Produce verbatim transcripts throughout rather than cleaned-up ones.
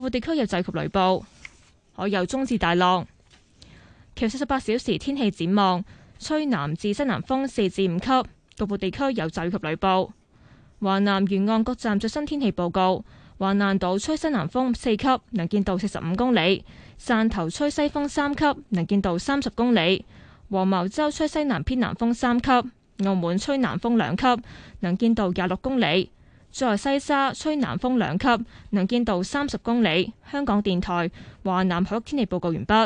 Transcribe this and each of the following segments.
部地區有驟雨及雷暴，海有中至大浪。其後四十八小時天氣展望，吹南至西南風四至五級，局部地區有驟雨及雷暴。華南沿岸各站最新天氣報告：華南島吹西南風四級，能見度四十五公里；汕頭吹西風三級，能見度三十公里；黃茅洲吹西南偏南風三級；澳門吹南風兩級，能見度廿六公里；在西沙吹南風兩級，能見度三十公里。香港電台華南海域天氣報告完畢。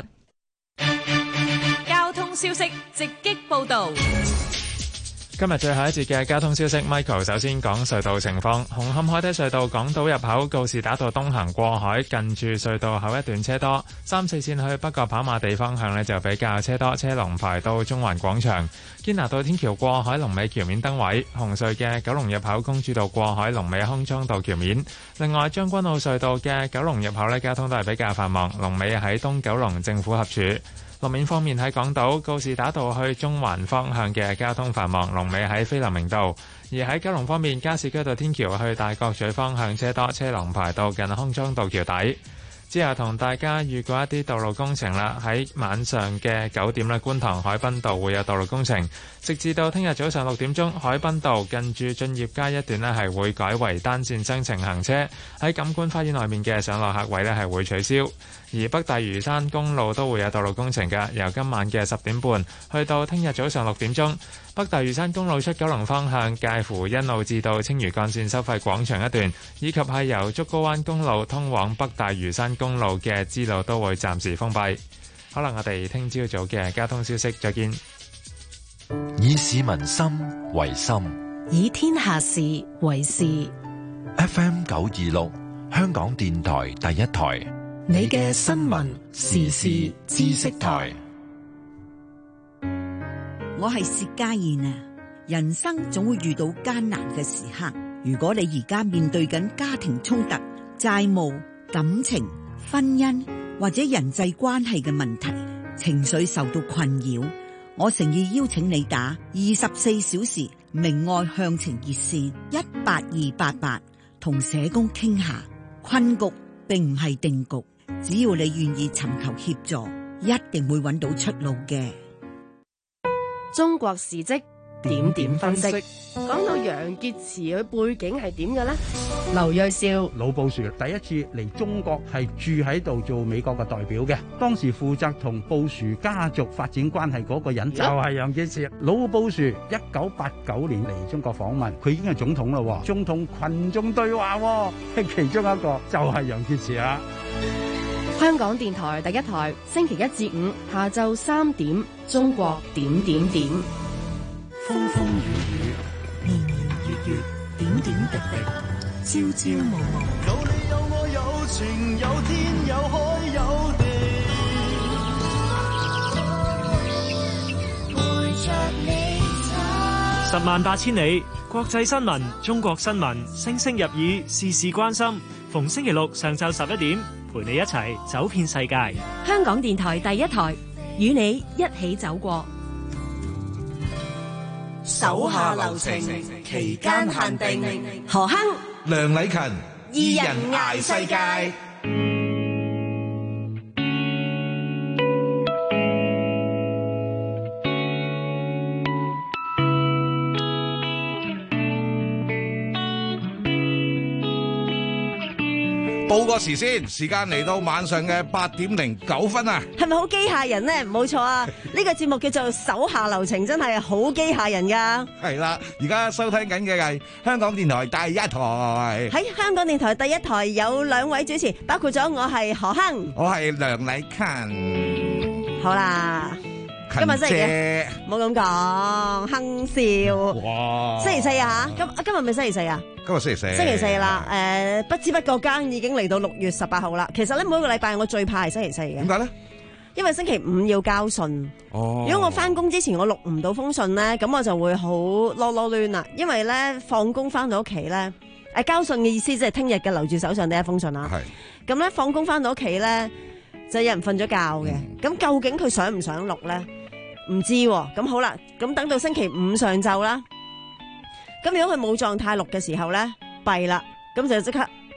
交通消息直擊報道。 今日最後一節嘅交通消息 ，Michael 首先講隧道情況。紅磡海底隧道港島入口告士打道東行過海，近住隧道口一段車多。三四線去北角跑馬地方向呢就比較車多，車龍排到中環廣場。堅拿道天橋過海龍尾橋面燈位。紅隧嘅九龍入口公主道過海龍尾康莊道橋面。另外將軍澳隧道嘅九龍入口呢交通都係比較繁忙，龍尾喺東九龍政府合署。路面方面喺港島告士打道去中環方向嘅交通繁忙，龍尾喺菲林明道；而喺九龍方面，加士居道天橋去大角咀方向車多，車龍排到近康莊道橋底。之後同大家預告一啲道路工程啦，喺晚上嘅九點咧，觀塘海濱道會有道路工程，直至到聽日早上六點鐘，海濱道近住駿業街一段咧係會改為單線雙程行車，喺錦官花園內面嘅上落客位咧係會取消。而北大嶼山公路都會有道路工程嘅，由今晚嘅十點半去到聽日早上六點鐘，北大嶼山公路出九龍方向介乎欣澳至到青嶼幹線收費廣場一段，以及係由竹篙灣公路通往北大嶼山公路嘅支路都會暫時封閉。可能我哋聽朝早嘅交通消息再見。 以市民心為心， 以天下事為事。 F M 九二六，香港電台第一台。 你嘅新聞時事知識台。 我係薛家燕啊！人生總會遇到艱難嘅時刻，如果你而家面對緊家庭衝突、債務、感情、婚姻或者人際關係嘅問題，情緒受到困擾，我誠意邀請你打二十四小時明愛向晴熱線一八二八八，同社工傾下。困局並唔係定局，只要你願意尋求協助，一定會揾到出路嘅。 中國時績點點分析。講到楊潔篪佢背景係點嘅呢？劉銳紹， 老布殊第一次嚟中國係住喺度做美國嘅代表嘅，當時負責同布殊家族發展關係嗰個人就係楊潔篪。老布殊一九八九年嚟中國訪問，佢已經係總統啦，總統群眾對話，其中一個就係楊潔篪啦。 香港電台第一台，星期一至五下晝三點，中國點點點， 風風雨雨，年年月月，點點滴滴，朝朝暮暮。 有你有我有情有天有海有地，陪着你走。 十萬八千里，國際新聞，中國新聞，聲聲入耳，事事關心。逢星期六上晝十一點，陪你一齊走遍世界。 香港電台第一台，與你一起走過。 手下留情，期間限定。 何鏗、 梁禮勤，二人捱世界。報個時先，時間嚟到晚上嘅八點零九分啊！ 係咪好機械人呢？冇錯啊！呢個節目叫做手下留情，真係好機械人噶。 係啦，而家收聽緊嘅係香港電台第一台。 喺香港電台第一台有兩位主持，包括咗我係何鏗， 我係梁禮勤。 好啦。今日星期幾？冇咁講，亨笑。哇！星期四啊吓，今今日咪星期四啊？ 今日星期四。星期四啦，誒，不知不覺間已經嚟到六月十八號啦。其實咧，每個禮拜我最怕係星期四嘅。 點解咧？ 因為星期五要交信。哦。如果我翻工之前我錄唔到封信咧，咁我就會好囉囉攣啦。因為咧，放工翻到屋企咧，誒，交信嘅意思即係聽日嘅留住手上第一封信啦。係。咁咧，放工翻到屋企咧，就有人瞓咗覺嘅。咁、嗯、究竟佢想唔想錄咧？唔知喎、啊，咁好啦，咁等到星期五上晝啦，咁如果佢冇狀態錄嘅時候咧，弊啦，咁就即刻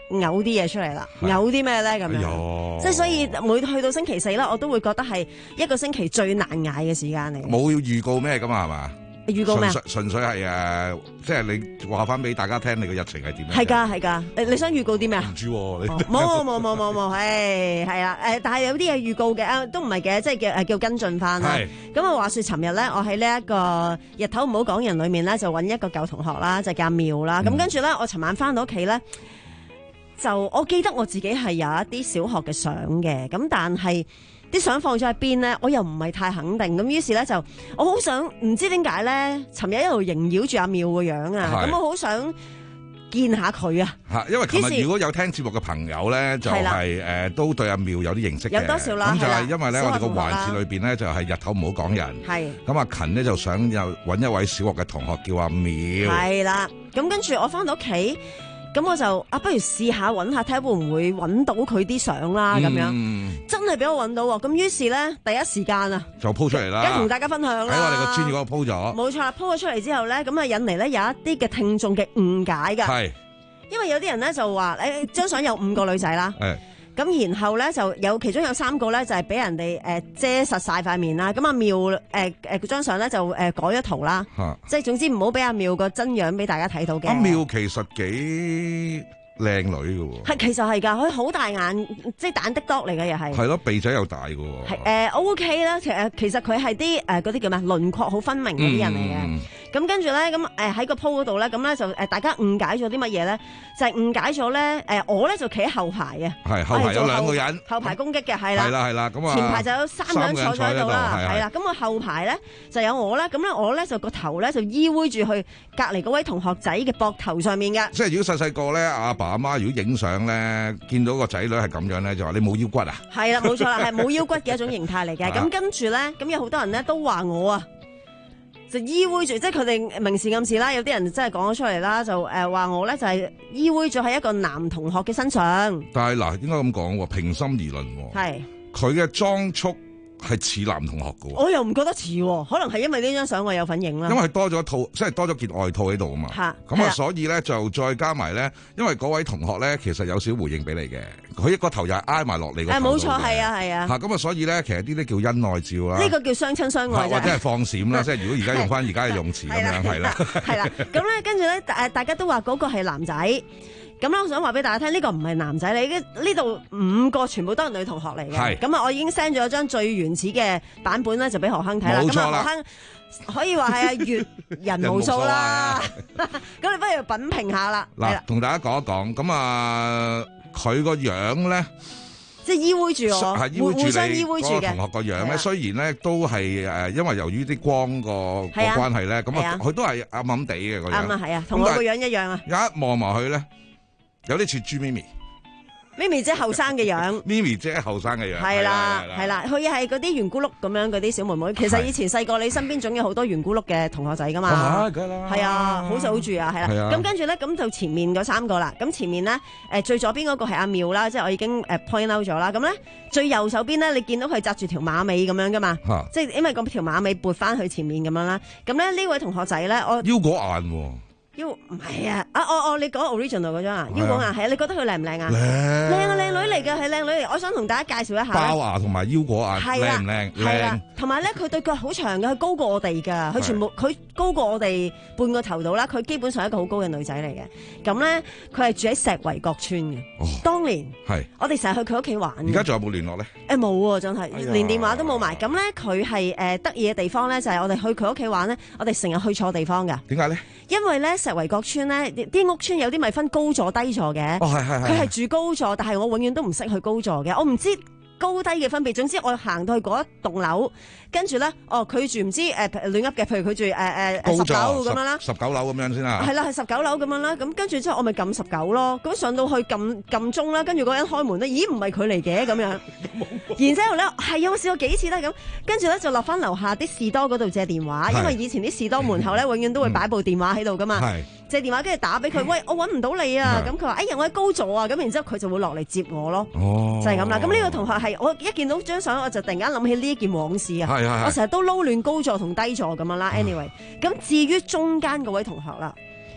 嘔啲嘢出嚟啦，嘔啲咩咧咁樣？即係所以每去到星期四咧，我都會覺得係一個星期最難捱嘅時間嚟。 冇要預告咩㗎嘛係嘛？ 預告咩？ 純粹係誒，即係你話翻俾大家聽，你個日程係點樣？ 係㗎係㗎，你你想預告啲咩啊？ 唔知喎，你冇冇冇冇冇，係係啦誒，但係有啲嘢預告嘅啊，都唔係嘅，即係叫誒叫跟進翻啦。咁啊話説，尋日咧，我喺呢一個日頭唔好講人裏面咧，就揾一個舊同學啦，就叫阿妙啦。咁跟住咧，我尋晚翻到屋企咧，就我記得我自己係有一啲小學嘅相嘅，咁但係啲相放咗喺邊咧，我又唔係太肯定，咁於是咧就我好想唔知點解咧，尋日一路縈繞住阿妙個樣啊，咁我好想見下佢啊！ 嚇，因為琴日如果有聽節目嘅朋友咧，就係誒都對阿妙有啲認識嘅， 有多少啦？ 咁就係因為咧，我哋個環節裏邊咧就係日頭唔好講人， 係咁阿勤呢，就想又揾一位小學嘅同學叫阿妙， 係啦，咁跟住我翻到屋企。咁我就啊，不如試下揾下睇下會唔會揾到佢啲相啦，咁樣、嗯、真係俾我揾到喎。咁於是咧，第一時間啊， 就 po 出嚟啦， 跟同大家分享啦。 喺我哋個專頁嗰度 po 咗， 冇錯啦。po 咗出嚟之後咧，咁啊引嚟咧有一啲嘅聽眾嘅誤解㗎。係，因為有啲人咧就話誒張相有五個女仔啦。係。咁然後咧就有其中有三個咧就係俾人哋誒遮實晒塊面啦。咁阿妙誒誒張相咧就誒改咗圖啦，即係總之唔好俾阿妙個真樣俾大家睇到嘅。 阿妙其實幾靚女嘅喎， 係其實係㗎，佢好大眼，即係蛋的多嚟嘅又係。 係咯，鼻仔又大嘅喎。 係誒 O K 啦，其實其實佢係啲誒嗰啲叫咩輪廓好分明嗰啲人嚟嘅。咁跟住咧，咁誒喺個 po 嗰度咧，咁咧就誒大家誤解咗啲乜嘢咧？就係誤解咗咧誒，我咧就企喺後排嘅， 係後排有兩個人， 後排攻擊嘅係啦， 係啦係啦，咁啊前排就有三個人坐咗喺度啦，係啦，咁我後排咧就有我啦，咁咧我咧就個頭咧就依偎住去隔離嗰位同學仔嘅膊頭上面嘅。 即係如果細細個咧，阿爸阿媽如果影相咧，見到個仔女係咁樣咧，就話你冇腰骨啊？係啦，冇錯啦，係冇腰骨嘅一種形態嚟嘅。咁跟住咧，咁有好多人咧都話我啊。就依偎住，即係佢哋明示暗示啦。有啲人真係講咗出嚟啦，就誒話、呃、我咧就係依偎咗喺一個男同學嘅身上。但係嗱，應該咁講喎，平心而論喎，係佢嘅裝束係似男同學嘅喎。我又唔覺得似喎，可能係因為呢張相我有份影啦。因為多咗套，即係多咗件外套喺度啊嘛。嚇，咁啊，所以咧就再加埋咧，因為嗰位同學咧其實有少回應俾你嘅，佢一個頭又係挨埋落嚟個頭度嘅。誒，冇錯，係啊，係啊。嚇，咁啊，所以咧其實呢啲叫恩愛照啦。呢個叫相親相愛，或者係放閃啦。即係如果而家用翻而家嘅用詞咁樣，係啦，係啦。咁咧跟住咧誒，大家都話嗰個係男仔。咁咧，我想話俾大家聽，呢、這個唔係男仔嚟嘅，呢度五個全部都係女同學嚟嘅。咁啊，我已經 send 咗張最原始嘅版本咧，就俾何亨睇啦。冇錯啦，何亨可以話係啊，閱人無數啦。咁你不如品評下啦。嗱，同大家講一講，咁啊，佢個樣咧，即係依偎住我，係依偎住你互相依偎住嘅同學個樣咧。雖然咧都係誒，因為由於啲光個個關係咧，咁啊，佢都係暗暗地嘅個樣。啱啊，係啊，同我個樣一樣啊。一望埋去咧。有啲似朱咪咪，咪咪姐後生嘅樣，咪咪姐後生嘅樣，係啦係啦，佢係嗰啲圓咕碌咁樣嗰啲小妹妹。其實以前細個你身邊總有好多圓咕碌嘅同學仔噶嘛，係啊，好守住啊，係啦。咁跟住咧，咁就前面嗰三個啦。咁前面咧，誒最左邊嗰個係阿妙啦，即係我已經誒 point out 咗啦。咁咧最右手邊咧，你見到佢紮住條馬尾咁樣噶嘛，即係因為嗰條馬尾撥翻去前面咁樣啦。咁咧呢位同學仔咧，我腰果眼喎。腰唔係啊！啊哦哦，你講 original 嗰張啊，腰果牙係啊，你覺得佢靚唔靚啊？靚靚啊，靚女嚟嘅，係靚女嚟。我想同大家介紹一下。包牙同埋腰果牙靚唔靚？係啦，同埋咧，佢對腳好長嘅，佢高過我哋㗎。佢全部佢高過我哋半個頭度啦。佢基本上係一個好高嘅女仔嚟嘅。咁咧，佢係住喺石圍角村嘅。哦，當年係我哋成日去佢屋企玩。而家仲有冇聯絡咧？誒冇喎，真係連電話都冇埋。咁咧，佢係誒得意嘅地方咧，就係我哋去佢屋企玩咧，我哋成日去錯地方㗎。點解咧？因為咧石圍角村咧啲屋村有啲咪分高座低座嘅，哦係係係，佢係住高座，但係我永遠都唔識去高座嘅，我唔知高低嘅分別。總之我行到去嗰一棟樓，跟住咧，哦佢住唔知誒亂噏嘅，譬如佢住誒誒十九咁樣啦，十九樓咁樣先啦，係啦係十九樓咁樣啦，咁跟住之後我咪撳十九咯，咁上到去撳撳鐘啦，跟住嗰人開門咧，咦唔係佢嚟嘅咁樣，然之後咧係有試過幾次啦咁，跟住咧就落翻樓下啲士多嗰度借電話，因為以前啲士多門口咧永遠都會擺部電話喺度噶嘛。借電話跟住打俾佢，喂，我揾唔到你啊！咁佢話：哎呀，我喺高座啊！咁然之後佢就會落嚟接我咯，哦、就係咁啦。咁呢個同學係我一見到張相，我就突然間諗起呢一件往事啊！係係係我成日都撈亂高座同低座咁樣啦。anyway，咁、嗯、至於中間嗰位同學啦，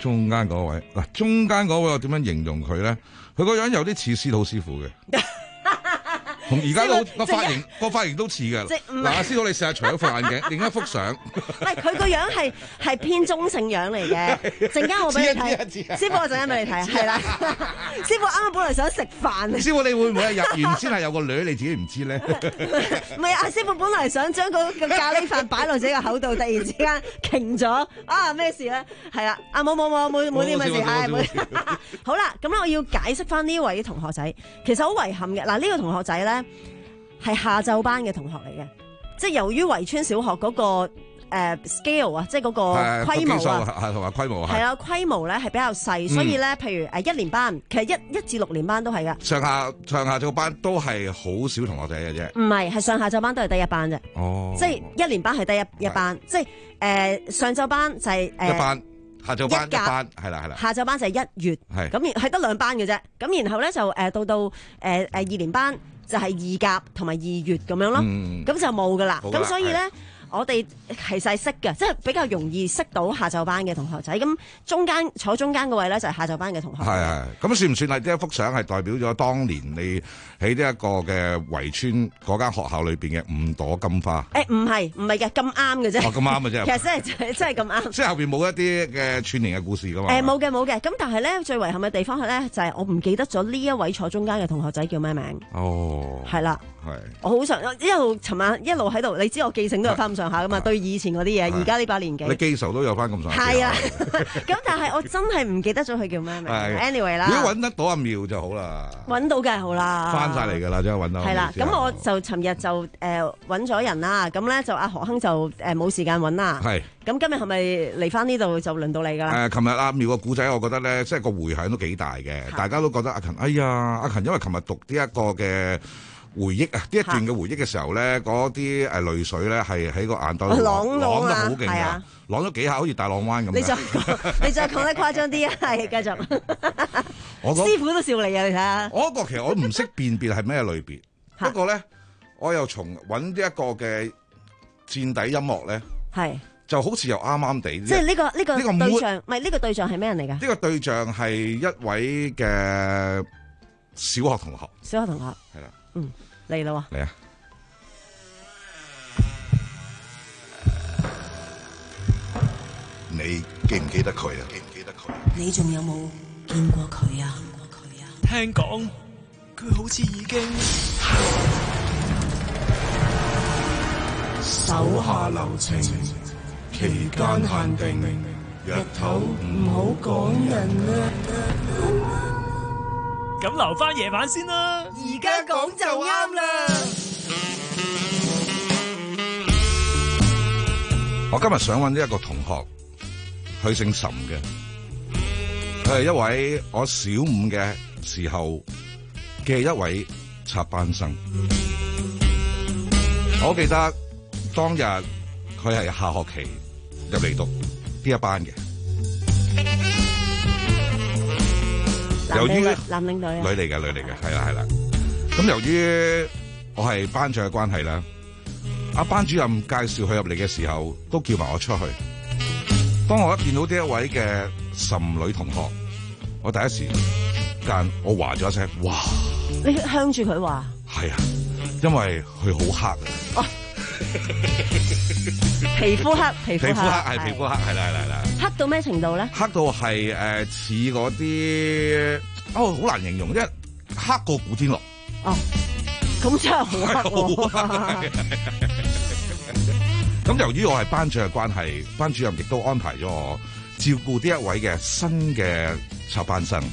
中間嗰位嗱，中間嗰位我點樣形容佢咧？佢個樣有啲似司徒師傅嘅。同而家個個髮型個髮型都似嘅。嗱，阿師傅你試下除咗副眼鏡，另一幅相。 係佢個樣係係偏中性樣嚟嘅。陣間我俾你睇，師傅我陣間俾你睇，係啦。師傅啱啱本來想食飯。 師傅你會唔會係入完先係有個女你自己唔知咧？ 唔係，阿師傅本來想將個個咖喱飯擺落自己個口度，突然之間停咗。啊咩事咧？係啦，啊冇冇冇冇冇啲咁嘅事，係冇。好啦，咁咧我要解釋翻呢位同學仔，其實好遺憾嘅。嗱，呢個同學仔咧。係下晝班嘅同學嚟嘅，即係由於圍村小學嗰、那個誒、呃、scale 啊，即係嗰個規模啊， 同埋規模係啦，規模咧係比較細，所以咧，譬如誒一年班，其實一一至六年班都係噶。上下上下晝班都係好少同學仔嘅啫。 唔係，係上下晝班都係得一班啫。 哦， 即係一年班係得一一班，即係誒、呃、上晝班就係、是、誒、呃、 一班，下晝班一班，係啦係啦。下晝班就係一月，係咁係得兩班嘅啫。咁然後咧就誒到到誒誒二年班。就係二甲同埋二月咁樣咯，咁、嗯、就冇噶啦。咁所以咧，我哋其實係識嘅，即係比較容易識到下晝班嘅同學仔。咁中間坐中間嗰位咧就係下晝班嘅同學。係係，咁算唔算係呢一幅相係代表咗當年你喺呢一個嘅圍村嗰間學校裏邊嘅五朵金花？誒唔係唔係嘅，咁啱嘅啫。哦，咁啱嘅啫。其實真係真係咁啱。即係後邊冇一啲嘅串聯嘅故事噶嘛？誒冇嘅冇嘅。咁但係咧最遺憾嘅地方係咧就係、是、我唔記得咗呢一位坐中間嘅同學仔叫咩名？哦，係啦。係，我好想一路尋晚一路喺度，你知我記性都有翻咁上下噶嘛？對以前嗰啲嘢，而家呢把年紀，你記仇都有翻咁上下。係啊，咁但係我真係唔記得咗佢叫咩名。Anyway 啦，如果揾得到阿妙就好啦，揾到梗係好啦，翻晒嚟噶啦，真係揾到。係啦，咁我就尋日就誒揾咗人啦，咁咧就阿何亨就誒冇時間揾啦。係，咁今日係咪嚟翻呢度就輪到你噶啦？誒，琴日阿妙個故仔，我覺得咧，即係個迴響都幾大嘅，大家都覺得阿勤，哎呀，阿勤，因為琴日讀呢一個嘅。回憶啊！呢一段嘅回憶嘅時候咧，嗰啲誒淚水咧係喺個眼袋度啷得好勁㗎，啷咗幾下好似大浪灣咁。你再你再講得誇張啲啊！係繼續。我師傅都笑你啊！你睇下。我嗰個其實我唔識辨別係咩類別，不過咧我又從揾呢一個嘅墊底音樂咧，係就好似又啱啱地。即係呢個呢個呢個對象，唔係呢個對象係咩人嚟㗎？呢個對象係一位嘅小學同學。小學同學係啦。嗯，嚟啦喎！嚟啊！你記唔記得佢啊？記唔記得佢？你仲有冇見過佢啊？見過佢啊？聽講佢好似已經手下留情，期間限定，日頭唔好講人啊！咁留翻夜晚先啦，而家講就啱啦。我今日想揾呢一個同學，佢姓岑嘅，佢係一位我小五嘅時候嘅一位插班生。我記得當日佢係下學期入嚟讀呢一班嘅。由於男領隊啊，女嚟嘅，女嚟嘅，係啦係啦。咁由於我係班長嘅關係啦，阿班主任介紹佢入嚟嘅時候，都叫埋我出去。當我一見到呢一位嘅岑女同學，我第一時間我話咗一聲：哇！你向住佢話？係啊，因為佢好黑啊。哦，皮膚黑，皮膚黑，皮膚黑係皮膚黑，係啦係啦係啦。黑到咩程度咧？黑到係誒似嗰啲哦，好難形容，因為黑過古天樂。哦，咁真係好黑。咁由於我係班長嘅關係，班主任亦都安排咗我照顧呢一位嘅新嘅插班生。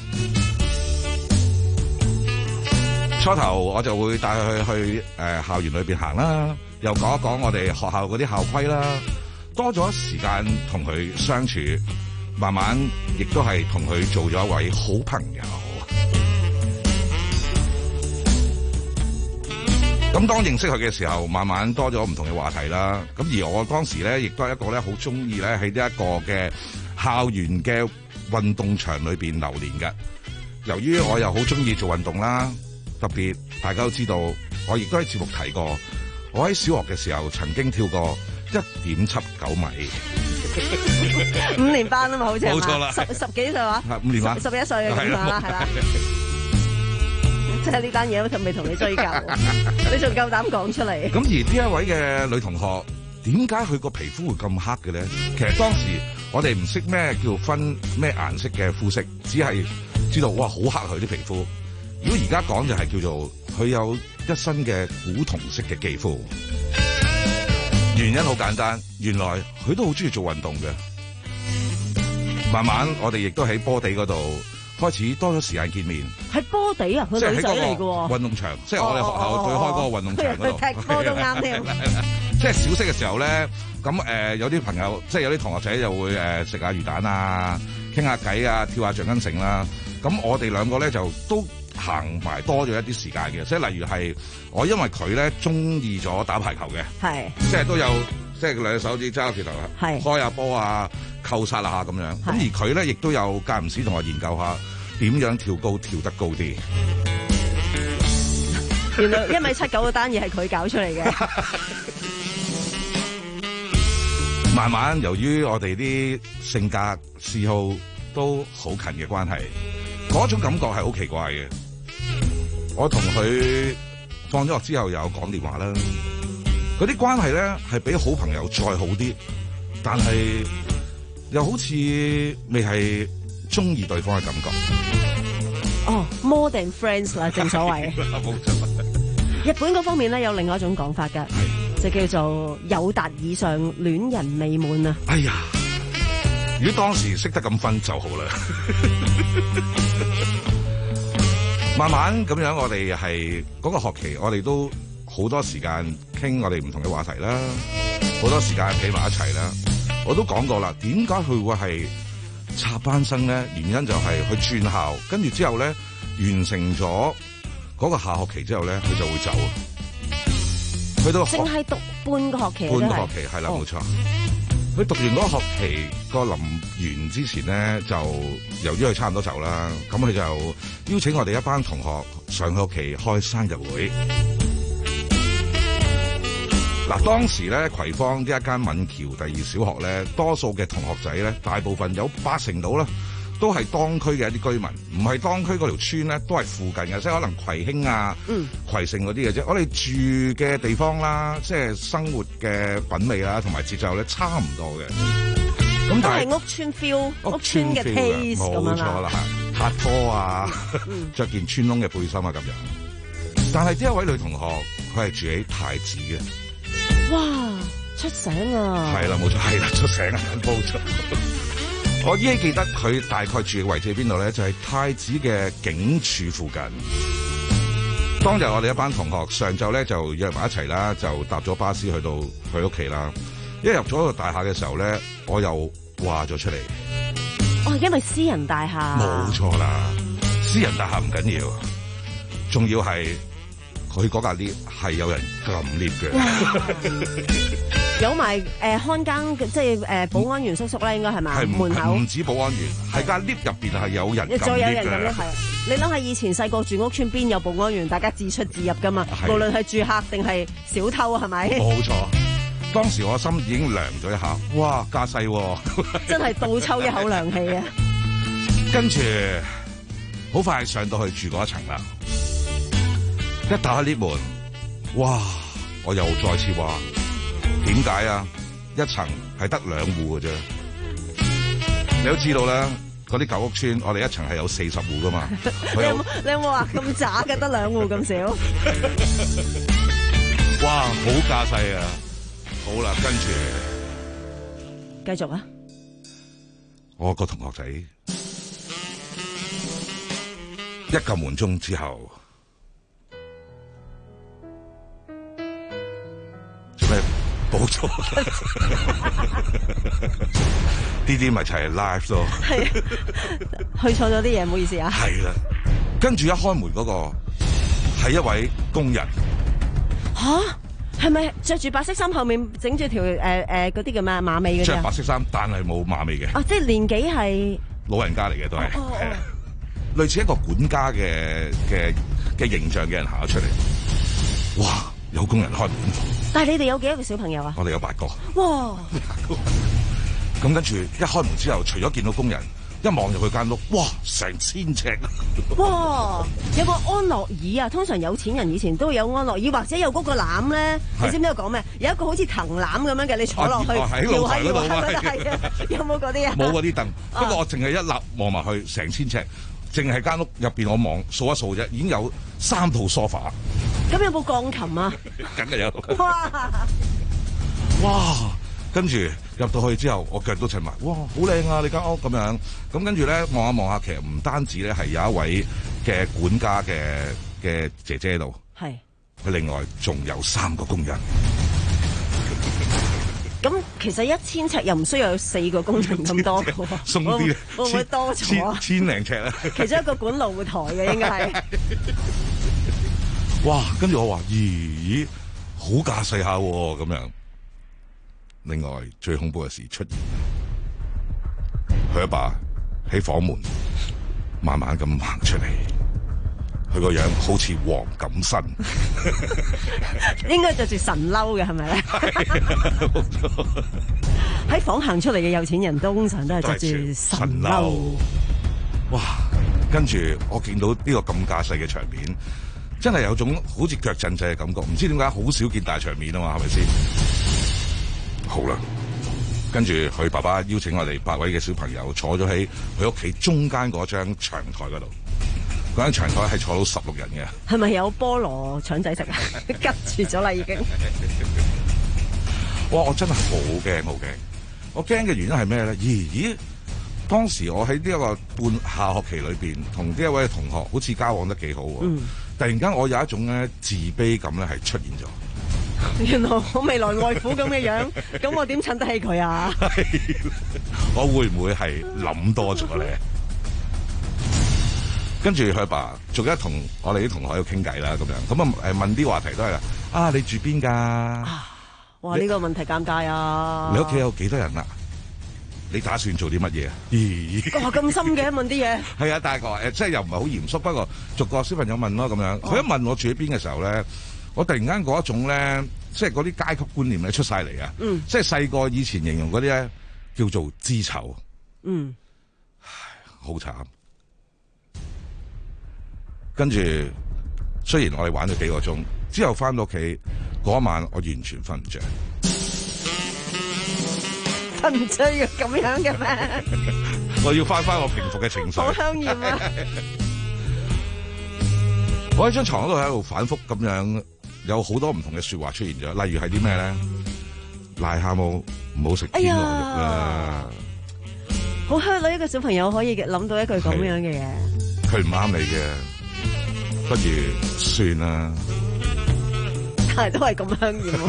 初頭我就會帶佢去誒、呃、校園裏邊行啦，又講一講我哋學校嗰啲校規啦，多咗時間同佢相處，慢慢亦都係同佢做咗一位好朋友。咁當認識佢嘅時候，慢慢多咗唔同嘅話題啦。咁而我當時咧，亦都係一個咧好中意咧喺呢一個嘅校園嘅運動場裏邊流連嘅。由於我又好中意做運動啦。特別大家都知道，我亦都喺節目提過，我喺小學嘅時候曾經跳過一點七九米。 五年班啊嘛，好似冇錯啦， 十十幾歲話， 五年班， 十一歲咁啦，係啦。即係呢單嘢都未同你追究，你仲夠膽講出嚟？ 咁而呢一位嘅女同學，點解佢個皮膚會咁黑嘅咧？其實當時我哋唔識咩叫分咩顏色嘅膚色，只係知道哇好黑佢啲皮膚。如果而家講就係叫做佢有一身嘅古銅色嘅肌膚。原因好簡單，原來佢都好中意做運動嘅。慢慢我哋亦都喺波地嗰度開始多咗時間見面。 喺波地啊，佢女仔嚟嘅喎。 運動場，即係我哋學校對開嗰個運動場嗰度。 踢波都啱添。 即係小息嘅時候咧，咁誒、呃、有啲朋友，即係有啲同學仔就會誒食下魚蛋啊，傾下偈啊，跳下橡筋繩啦。咁我哋兩個咧就都行埋多咗一啲時間嘅，即係例如係我因為佢咧中意咗打排球嘅， 係即係都有即係兩隻手指揸住頭，係開下波啊，扣殺下咁樣。咁而佢咧亦都有間唔時同我研究下點樣跳高跳得高啲。 原來一米七九嘅單嘢係佢搞出嚟嘅。 慢慢由於我哋啲性格嗜好都好近嘅關係，嗰種感覺係好奇怪嘅。我同佢放咗學之後又有講電話啦，嗰啲關係咧係比好朋友再好啲，但係又好似未係中意對方嘅感覺。 哦、oh, ，more than friends 啦，正所謂。日本嗰方面咧有另外一種講法㗎，就叫做友達以上，戀人未滿啊。 哎呀，如果當時識得咁分就好啦。慢慢咁樣，我哋係嗰個學期，我哋都好多時間傾我哋唔同嘅話題啦，好多時間企埋一齊啦。我都講過啦，點解佢會係插班生咧？原因就係佢轉校，跟住之後咧完成咗嗰個下學期之後咧，佢就會走。去到淨係讀半個學期， 半個學期係啦，冇錯。佢讀完嗰個學期個臨完之前咧，就由於佢差唔多走啦，咁佢就邀請我哋一班同學上學期開生日會。嗱，當時咧葵芳呢一間閩橋第二小學咧，多數嘅同學仔咧，大部分有八成到啦，都係當區嘅一啲居民，唔係當區嗰條村咧，都係附近嘅，即係可能葵興啊、嗯、葵盛嗰啲嘅啫。我哋住嘅地方啦，即係生活嘅品味啦，同埋節奏咧，差唔多嘅。咁都係屋村 feel， 屋村嘅 taste 咁樣啦。冇錯啦， 拍拖啊，着件穿窿嘅背心啊咁樣。但係呢一位女同學，佢係住喺太子嘅。 哇！出醒啊！ 係啦，冇錯，係啦，出醒啊，冇錯。我依稀記得佢大概住嘅位置喺邊度咧，就係、是、太子嘅警署附近。當日我哋一班同學上晝咧就約埋一齊啦，就搭咗巴士去到佢屋企啦。一入咗個大廈嘅時候咧，我又話咗出嚟。 哦，因為私人大廈。 冇錯啦，私人大廈唔緊要，仲要係佢嗰架 lift 係有人撳 lift 嘅。 有埋誒、呃、看更，即係誒、呃、保安員叔叔咧，應該係嘛？門口唔止保安員，係間 lift 入邊係有人撳 lift 嘅。再有人撳 lift 係。 你諗下以前細個住屋村邊有保安員，大家自出自入噶嘛？無論係住客定係小偷，係咪？冇錯。當時我心已經涼咗一下，哇！架勢喎， 真係倒抽一口涼氣啊！ 跟住好快上到去住嗰一層啦，一打開 lift 門，哇！我又再次話。點解啊？一層係得兩戶嘅啫，你都知道啦。嗰啲舊屋村，我哋一層係有四十戶噶嘛。 你有冇你有冇話咁渣嘅？得兩戶咁少？ 哇！好架勢啊！好啦，跟住繼續啊！ 我個同學仔一撳門鐘之後。冇錯，呢啲咪就係 live 咯。係去錯咗啲嘢，唔好意思啊。 係啦，跟住一開門嗰個係一位工人。 吓，係咪着住白色衫，後面整住條誒誒嗰啲叫咩馬尾嘅？ 着白色衫，但係冇馬尾嘅。 哦，即係年紀係老人家嚟嘅，都係係、 哦哦、 類似一個管家嘅嘅嘅形象嘅人行咗出嚟。哇！ 有工人開門。 但係你哋有幾多個小朋友啊？ 我哋有八個。 哇！ 咁跟住一開門之後，除咗見到工人，一望入去間屋，哇，成千尺。 哇！有個安樂椅啊，通常有錢人以前都有安樂椅，或者有嗰個籃咧。你知唔知我講咩？有一個好似藤籃咁樣嘅，你坐落去， 喺露台嗰度啊。 係啊，有冇嗰啲啊？ 冇嗰啲凳，不過我淨係一立望埋去，成千尺，淨係間屋入邊我望數一數啫，已經有三套 sofa。 咁有冇鋼琴啊？ 梗係有。 哇！ 哇！跟住入到去之後，我腳都震埋，哇，好靚啊！你間屋咁樣，咁跟住咧望下望下，其實唔單止咧係有一位嘅管家嘅嘅姐姐喺度， 係佢另外仲有三個工人。 咁其實一千尺又唔需要有四個工人咁多嘅喎， 鬆啲， 會唔會多咗啊？ 千零尺啊！ 其中一個管露台嘅應該係。 哇！跟住我話，咦，好架勢下喎，咁樣。另外最恐怖嘅事出現，佢阿爸喺房門慢慢咁行出嚟，佢個樣好似黃錦燊， 應該着住神褸嘅係咪咧？喺房行出嚟嘅有錢人通常都係着住神褸。 哇！跟住我見到呢個咁架勢嘅場面，真係有種好似腳震滯嘅感覺。唔知點解好少見大場面啊嘛，係咪先？好啦，跟住佢爸爸邀請我哋八位嘅小朋友坐咗喺佢屋企中間嗰張長台嗰度，嗰張長台係坐到十六人嘅。 係咪有菠蘿腸仔食啊？吉住咗啦已經。 哇！我真係好驚好驚，我驚嘅原因係咩咧？咦咦，當時我喺呢一個半下學期裏邊，同呢一位同學好似交往得幾好喎。嗯、突然間我有一種咧自卑感咧係出現咗。 原來我未來外父咁嘅樣，咁我點襯得起佢啊？ 我會唔會係諗多咗咧？跟住佢爸逐一同我哋啲同學喺度傾偈啦，咁樣咁啊誒問啲話題都係啦。啊，你住邊㗎？ 哇！呢、這個問題尷尬啊！ 你屋企有幾多人啊？你打算做啲乜嘢啊？咦！ 哇！咁深嘅問啲嘢。係啊，大個誒，即係又唔係好嚴肅，不過逐個小朋友問咯咁樣。佢、哦、一問我住喺邊嘅時候咧，我突然間嗰一種咧，即係嗰啲階級觀念咧出晒嚟啊！嗯，即係細個以前形容嗰啲咧叫做資醜。嗯，唉，好慘。跟住雖然我哋玩咗幾個鐘，之後翻到屋企嗰晚，我完全瞓唔着。 瞓唔着嘅咁樣嘅咩？ 我要翻翻我平復嘅情緒。 好香豔啊！ 我喺張床嗰度喺度反覆咁樣，有好多唔同嘅說話出現咗，例如係啲咩咧？癩蛤蟆唔好食天鵝肉啦！ 好香女一個小朋友可以諗到一句咁樣嘅嘢。 佢唔啱你嘅，不如算啦。 但係都係咁香豔。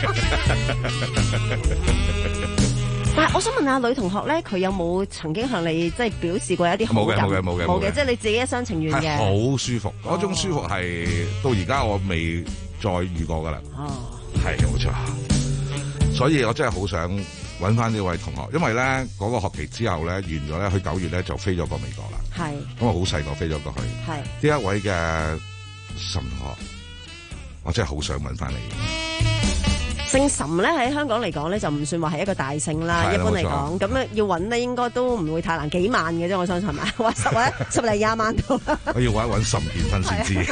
但係我想問下女同學咧，佢有冇曾經向你即係表示過一啲好感？ 冇嘅，冇嘅，冇嘅， 冇嘅，即係你自己一廂情願嘅。 好舒服，嗰、哦、種舒服係到而家我未再遇過噶啦。哦，係冇錯。所以我真係好想揾翻呢位同學，因為咧嗰、那個學期之後咧完咗咧，佢九月咧就飛咗過美國啦。係。咁我好細個飛咗過去。係。呢一位嘅神同學，我真係好想揾翻你。 姓岑咧喺香港嚟講咧就唔算話係一個大姓啦，一般嚟講咁啊要揾咧應該都唔會太難，幾萬嘅啫，我相信係咪？話十或者十零廿萬度。 我要揾一揾岑建勳先知。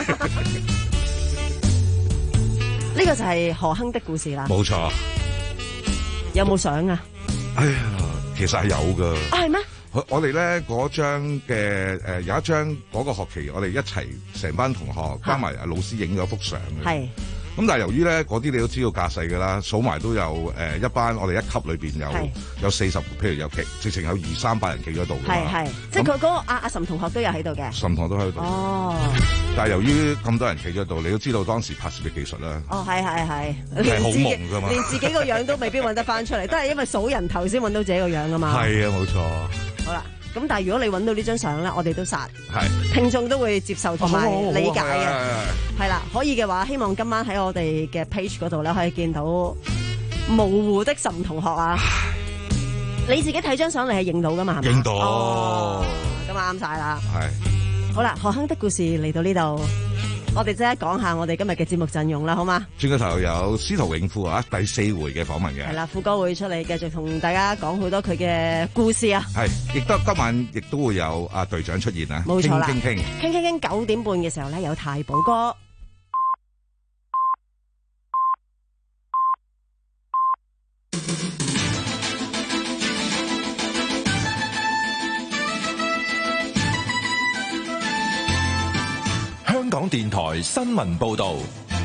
呢個就係何亨的故事啦。 冇錯。 有冇相啊？ 哎呀，其實係有噶。 啊係咩？ 我我哋咧嗰張嘅誒有一張嗰個學期，我哋一齊成班同學加埋老師影咗幅相嘅。係。咁但係由於咧嗰啲你都知道架勢㗎啦，數埋都有誒、呃、一班我哋一級裏邊有有四十，譬如有企直情有二三百人企咗度㗎嘛。係係，即係佢嗰個阿阿岑同學都有喺度嘅。岑同學都喺度。哦。但係由於咁多人企咗度，你都知道當時拍攝嘅技術啦。哦，係係係。係好蒙㗎嘛。連自己個樣都未必揾得翻出嚟，都係因為數人頭先揾到自己個樣㗎嘛。係啊，冇錯。好啦。咁但係如果你揾到呢張相咧，我哋都殺，係聽眾都會接受同埋理解嘅，係啦，可以嘅話，希望今晚喺我哋嘅 page 嗰度咧，可以見到模糊的岑同學啊！你自己睇張相，你係認到噶嘛？係咪？認到，哦，咁啱晒啦。係，好啦，何亨的故事嚟到呢度。 我哋即刻講下我哋今日嘅節目陣容啦，好嗎？ 轉個頭有司徒永富啊，第四回嘅訪問嘅。 係啦，富哥會出嚟繼續同大家講好多佢嘅故事啊。 係，亦都今晚亦都會有阿隊長出現啊。 冇錯啦， 傾傾傾， 傾傾傾九點半嘅時候咧，有太保哥。 香港電台新聞報道，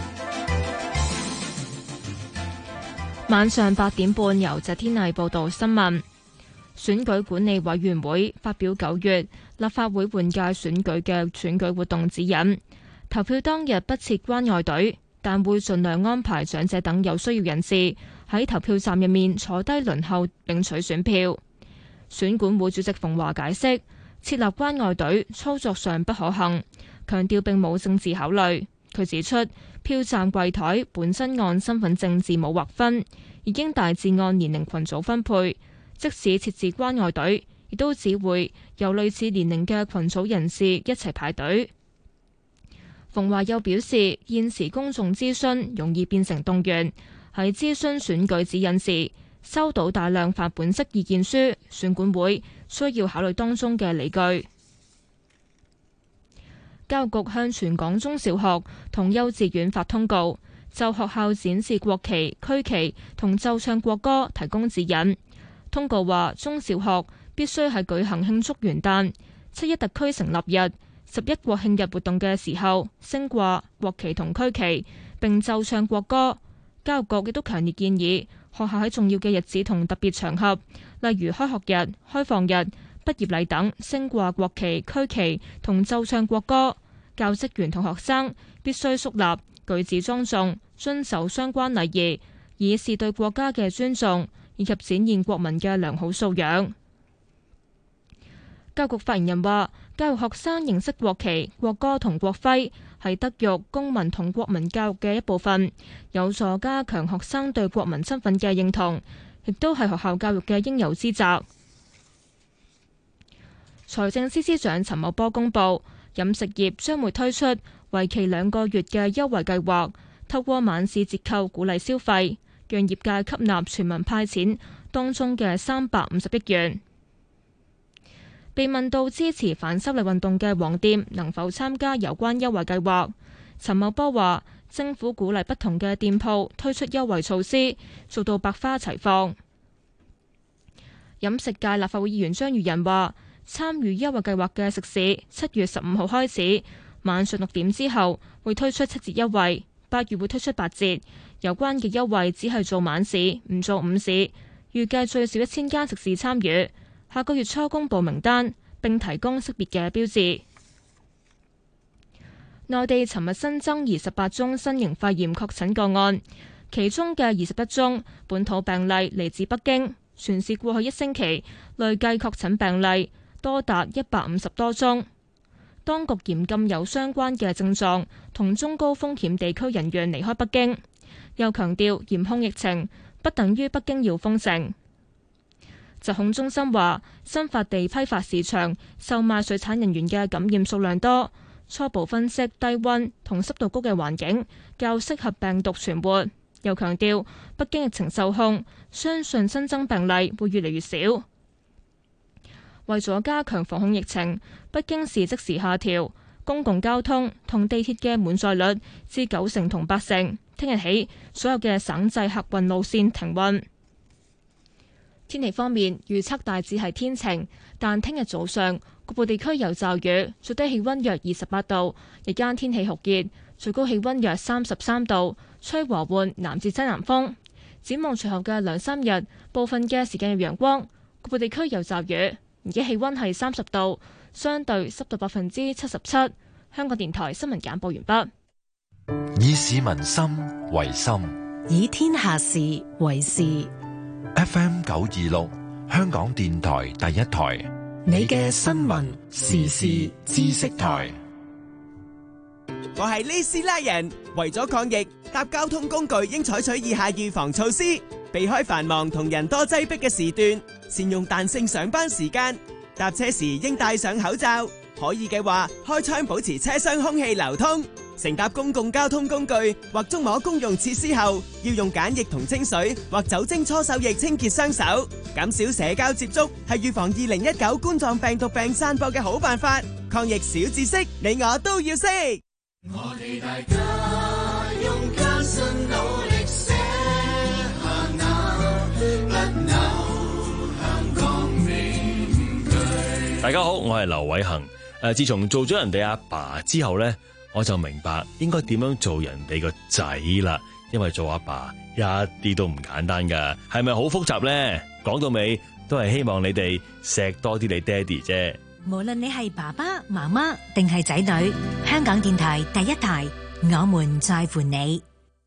晚上八點半由謝天麗報道新聞。選舉管理委員會發表九月立法會換屆選舉嘅選舉活動指引，投票當日不設關愛隊，但會盡量安排長者等有需要人士喺投票站入面坐低輪候領取選票。選管會主席馮驊解釋，設立關愛隊操作上不可行，強調並冇政治考慮。佢指出，票站櫃台本身按身份證字母劃分，已經大致按年齡群組分配。即使設置關愛隊，亦都只會由類似年齡嘅群組人士一齊排隊。馮驊又表示，現時公眾諮詢容易變成動員，喺諮詢選舉指引時收到大量範本式意見書，選管會需要考慮當中嘅理據。教育局向全港中小學同幼稚園發通告，就學校展示國旗、區旗同奏唱國歌提供指引。通告話，中小學必須喺舉行慶祝元旦、七一特區成立日、十一國慶日活動嘅時候升掛國旗同區旗，並奏唱國歌。教育局亦都強烈建議學校喺重要嘅日子同特別場合，例如開學日、開放日、畢業禮等，升掛國旗、區旗同奏唱國歌。教職員同學生必須肅立、舉止莊重，遵守相關禮儀，以示對國家嘅尊重，以及展現國民嘅良好素養。教育局發言人話，教育學生認識國旗、國歌同國徽係德育、公民同國民教育嘅一部分，有助加強學生對國民身份嘅認同，亦都係學校教育嘅應有之責。財政司司長陳茂波公布，飲食業將會推出為期兩個月嘅優惠計劃，透過晚市折扣鼓勵消費，讓業界吸納全民派錢當中嘅三百五十億元。被問到支持反修例運動嘅黃店能否參加有關優惠計劃，陳茂波話：政府鼓勵不同嘅店鋪推出優惠措施，做到百花齊放。飲食界立法會議員張宇人話：參與優惠計劃嘅食肆，七月十五號開始晚上六點之後會推出七折優惠，八月會推出八折。有關嘅優惠只係做晚市，唔做午市。預計最少一千間食肆參與，下個月初公布名單，並提供識別嘅標誌。內地尋日新增二十八宗新型肺炎確診個案，其中嘅二十一宗本土病例嚟自北京。全市過去一星期累計確診病例多達一百五十多宗。當局嚴禁有相關嘅症狀同中高風險地區人員離開北京，又強調嚴控疫情不等於北京要封城。疾控中心話，新發地批發市場售賣水產人員嘅感染數量多，初步分析低溫同濕度高嘅環境較適合病毒傳播。又強調北京疫情受控，相信新增病例會越嚟越少。為咗加強防控疫情，北京市即時下調公共交通同地鐵嘅滿載率至九成同八成。聽日起，所有嘅省際客運路線停運。天氣方面，預測大致係天晴，但聽日早上局部地區有驟雨，最低氣溫約二十八度，日間天氣酷熱，最高氣溫約三十三度，吹和緩南至西南風。展望隨後嘅兩三日，部分嘅時間有陽光，局部地區有驟雨。而家氣溫係三十度，相對濕度百分之七十七。香港電台新聞簡報完畢。以市民心為心， 以天下事為事。 F M 九二六，香港電台第一台， 你嘅新聞時事知識台。 我係呢斯拉人，為咗抗疫，搭交通工具應採取以下預防措施：避開繁忙同人多擠迫嘅時段，善用彈性上班時間，搭車時應戴上口罩，可以嘅話開窗保持車廂空氣流通。 乘搭公共交通工具或觸摸公用設施後，要用梘液同清水或酒精搓手液清潔雙手，減少社交接觸係預防二零一九冠狀病毒病散播嘅好辦法。抗疫小知識，你我都要識。 我哋大家用艱辛努力寫下那不朽香港名句。 大家好，我係劉偉恒。誒，自從做咗人哋阿爸之後呢，我就明白應該點樣做人哋個仔啦。因為做阿爸一啲都唔簡單噶，係咪好複雜呢？講到尾都係希望你哋錫多啲你爹哋啫。 無論你係爸爸媽媽定係仔女，香港電台第一台，我們在乎你。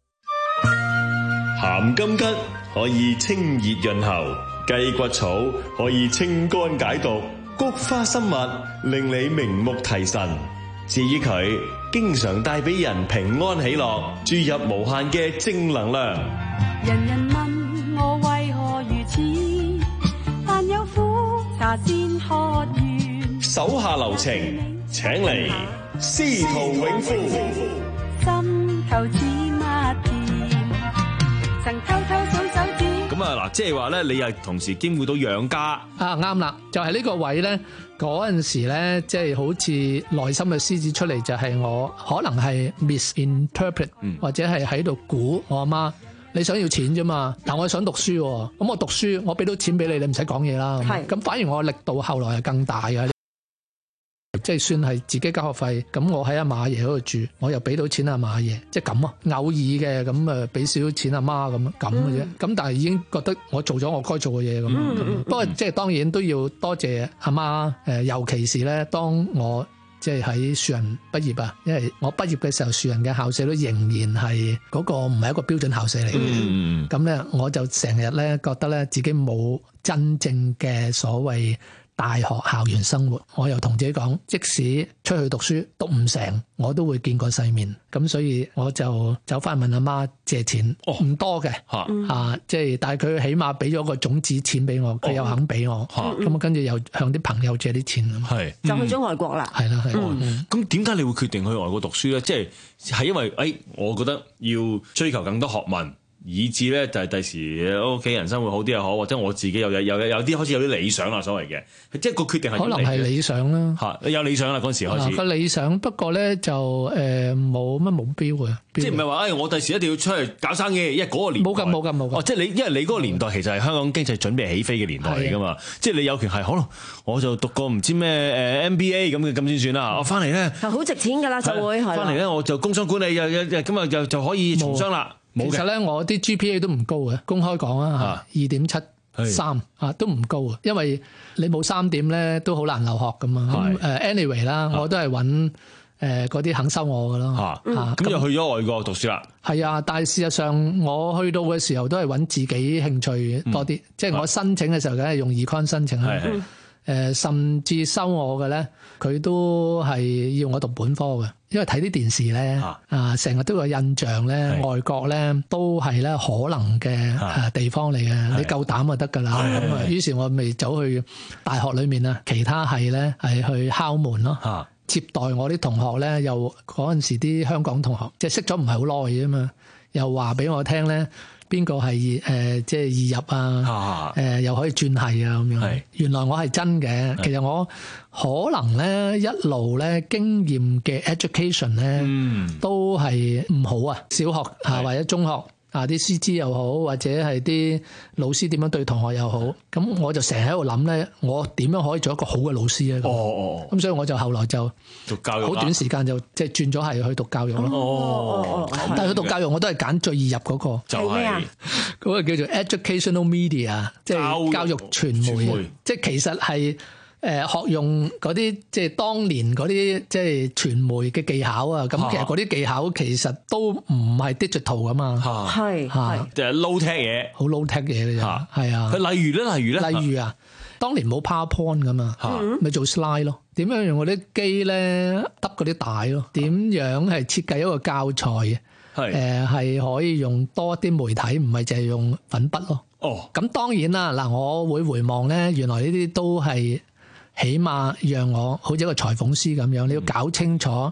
鹹金桔可以清熱潤喉，雞骨草可以清肝解毒，菊花生物令你明目提神。至於佢，經常帶俾人平安喜樂，注入無限嘅正能量。 人人問我為何如此，但有苦茶先可願。 手下留情，請嚟司徒永富。 心頭似蜜甜，曾偷偷數手指。 咁啊嗱，即係話咧，你又同時兼顧到養家啊，啱啦，就係呢個位咧。嗰陣時咧，即係好似內心嘅獅子出嚟，就係我可能係 misinterpret，嗯、或者係喺度估我阿媽，你想要錢啫嘛，但我想讀書，咁我讀書，我俾到錢俾你，你唔使講嘢啦。咁反而我力度後來係更大嘅。即係算係自己交學費，咁我喺阿馬爺嗰度住，我又俾到錢阿馬爺，即係咁啊，偶爾嘅咁誒，俾少少錢阿媽咁咁嘅啫。咁、嗯、但係已經覺得我做咗我該做嘅嘢咁。嗯嗯、不過即係當然都要多謝阿媽誒，尤其是咧，當我即係喺樹仁畢業啊，因為我畢業嘅時候，樹仁嘅校舍都仍然係嗰個唔係一個標準校舍嚟嘅。咁咧、嗯，我就成日咧覺得咧自己冇真正嘅所謂大學校園生活，我又同自己講，即使出去讀書讀唔成，我都會見過世面。咁所以我就走翻問阿媽借錢，唔、哦、多嘅嚇，即係、啊就是、但係佢起碼俾咗個種子錢俾我，佢又肯俾我，咁跟住又向啲朋友借啲錢，係就去咗外國啦。 係啦，係。 咁點解你會決定去外國讀書咧？即係係因為誒、哎，我覺得要追求更多學問。以至咧就係第時屋企人生活好啲又好，或者我自己有有有有啲開始有啲理想啦，所謂嘅，即係個決定係可能係理想啦嚇，你有理想啦嗰陣時開始。 個、啊、理想不過咧就誒冇乜目標嘅， 即係唔係話誒我第時一定要出去搞生意，因為嗰個年代冇咁冇咁冇咁。哦， 即係你因為你嗰個年代其實係香港經濟準備起飛嘅年代嚟㗎嘛，即係你有權係可能我就讀個唔知咩誒 M B A 咁嘅咁先算啦，我翻嚟咧係好值錢㗎啦，就會係翻嚟咧我就工商管理又又咁啊就就可以從商啦。 其實咧，我啲 G P A 都唔高嘅，公開講啊，二點七三啊，都唔高啊，因為你冇三點咧，都好難留學噶嘛。咁誒，anyway 啦，我都係揾誒嗰啲肯收我噶咯。嚇、嗯，咁就去咗外國讀書啦。 係啊，但係事實上我去到嘅時候都係揾自己興趣多啲，嗯、即係我申請嘅時候梗係用 Econ 申請啦。誒、呃，甚至收我嘅咧，佢都係要我讀本科嘅。因為睇啲電視咧，啊，成日都有印象咧，外國咧都係咧可能嘅誒地方嚟嘅，你夠膽就得㗎啦。咁啊，於是我咪走去大學裏面啊，其他係咧係去敲門咯，接待我啲同學咧，又嗰陣時啲香港同學，即係識咗唔係好耐啫嘛，又話俾我聽咧。邊個係誒即係易入啊？誒、呃、又可以轉系啊咁樣。原來我係真嘅。其實我可能咧一路咧經驗嘅 education 咧、嗯、都係唔好啊。小學啊或者中學啊啲師資又好，或者係啲老師點樣對同學又好。咁我就成日喺度諗咧，我點樣可以做一個好嘅老師咧？哦哦。咁所以我就後來就讀教育， 好短時間就即係轉咗係去讀教育咯。哦哦。但係去讀教育我都係揀最易入嗰、嗰個。就係咩啊？嗰個叫做 educational media， 即係教育傳媒。傳媒即係其實係誒學用嗰啲即係當年嗰啲即係傳媒嘅技巧啊。咁其實嗰啲技巧其實都唔係 digital 噶嘛。 係係。 就係 low tech 嘢， 好 low tech 嘢嘅啫。係啊。 例如咧，例如咧， 例如啊，當年冇 PowerPoint 噶嘛，咪做 slide 咯。點樣用嗰啲機咧揼嗰啲帶咯？點樣係設計一個教材？係誒係可以用多啲媒體，唔係淨係用粉筆咯。哦，咁當然啦，嗱，我會回望咧，原來呢啲都係起碼讓我好似一個裁縫師咁樣，你要搞清楚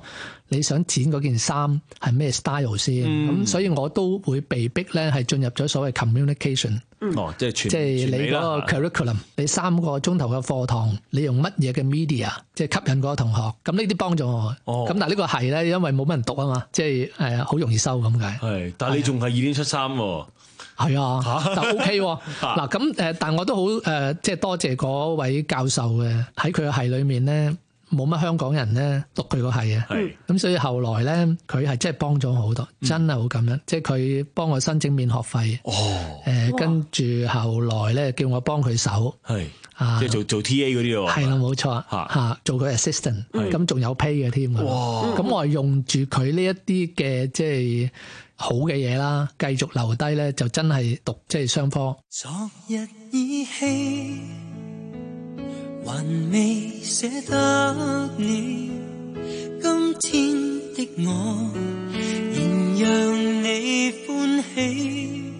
你想剪嗰件衫係咩 style 先？咁、嗯、所以我都會被逼咧係進入咗所謂 communication。 哦，即係全即係你嗰個 curriculum，你三個鐘頭嘅課堂，你用乜嘢嘅 media，即係吸引嗰個同學。咁呢啲幫助我。哦。咁但係呢個係咧，因為冇乜人讀啊嘛，即係誒好容易收咁解。 係，但係你仲係二點七三喎。 係啊，就 OK 喎。嗱咁誒，但係我都好誒，即係多謝嗰位教授嘅，喺佢嘅系裏面咧。冇乜香港人咧讀佢個係啊，咁所以後來咧佢係真係幫咗我好多，嗯、真係好感恩。即係佢幫我申請免學費，哦，誒、呃、跟住後來咧叫我幫佢手，係啊，即係做做 T A 嗰啲喎，係啦冇錯嚇嚇，做佢 assistant，咁仲有 pay 嘅添。哇！咁我係用住佢呢一啲嘅即係好嘅嘢啦，繼續留低咧就真係讀即係商科。 昨日依稀還未捨得你，今天的我仍讓你歡喜，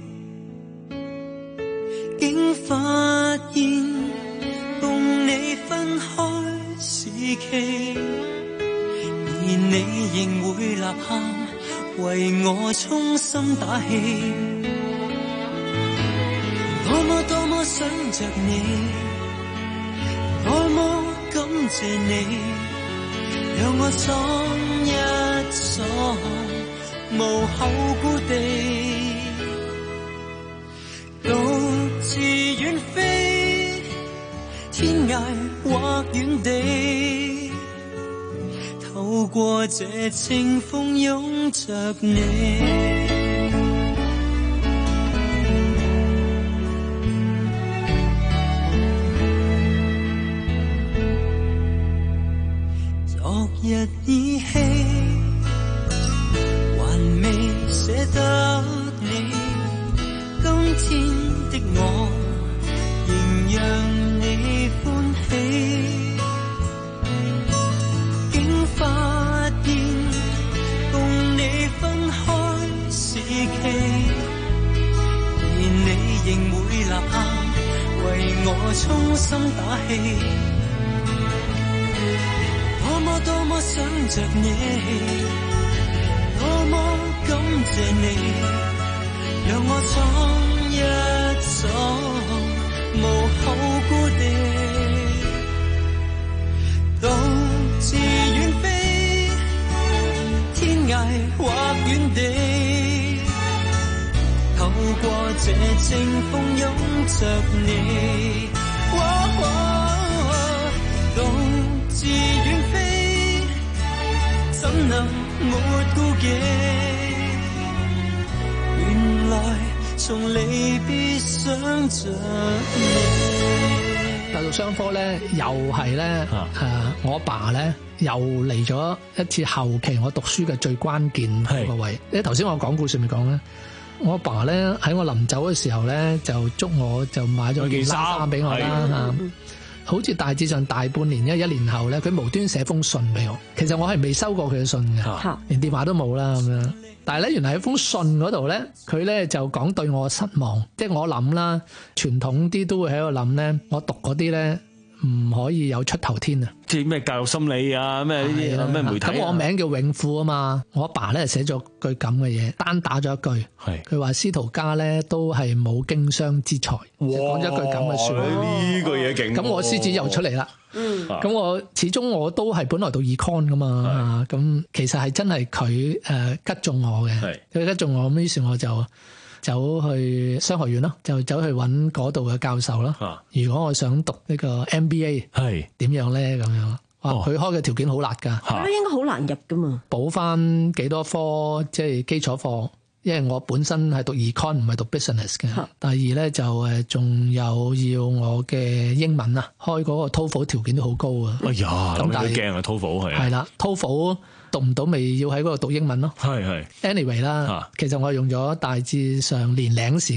竟發現共你分開時期，而你仍會吶喊為我衷心打氣，多麼多麼想着你，多麼感謝你，讓我闖一闖，無後顧地，獨自遠飛，天涯或遠地，透過這清風擁着你。日依稀，還未捨得你，今天的我仍讓你歡喜，竟發現共你分開時期，而你仍會吶喊為我衷心打氣，多麼多麼想着你，多麼感謝你，讓我闖一闖，無後顧地，獨自遠飛，天涯或遠地，透過這清風擁着你，哦哦、獨自遠飛，怎能沒顧忌？原來從離別想着你。 大讀商科咧，又係咧誒，我爸咧又嚟咗一次後期我讀書嘅最關鍵個位。你頭先我講故事咪講咧，我阿爸咧喺我臨走嘅時候咧，就祝我就買咗件衫俾我啦。好似大致上大半年，因為一年後咧，佢無端寫封信俾我。其實我係未收過佢嘅信嘅，啊、連電話都冇啦咁樣。但係咧，原來喺封信嗰度咧，佢咧就講對我失望。即係我諗啦，傳統啲都會喺度諗咧，我讀嗰啲咧唔可以有出頭天啊！即係咩教育心理啊，咩呢啲咩媒體啊。咁我名叫永富啊嘛，我阿爸咧寫咗句咁嘅嘢，單打咗一句，係佢話司徒家咧都係冇經商之才，講咗一句咁嘅說話。呢個嘢勁。咁我獅子又出嚟啦。嗯。咁我始終我都係本來讀 econ 噶嘛，咁其實係真係佢誒擊中我嘅，佢擊中我，咁於是我就走去商學院咯，就走去揾嗰度嘅教授咯。啊、如果我想讀呢個 M B A， 係點樣咧？咁樣，哇！佢開嘅條件好辣噶， 我覺得應該好難入噶嘛。 補翻幾多科，即係基礎課，因為我本身係讀 econ 唔係讀 business 嘅。啊、第二咧就誒，仲有要我嘅英文啊，開嗰個 TOEFL 條件都好高啊。哎呀，咁都驚啊 TOEFL 係。係啦 TOEFL。讀唔到咪要喺嗰度讀英文咯。係係。anyway 啦，其實我用咗大致上年零時間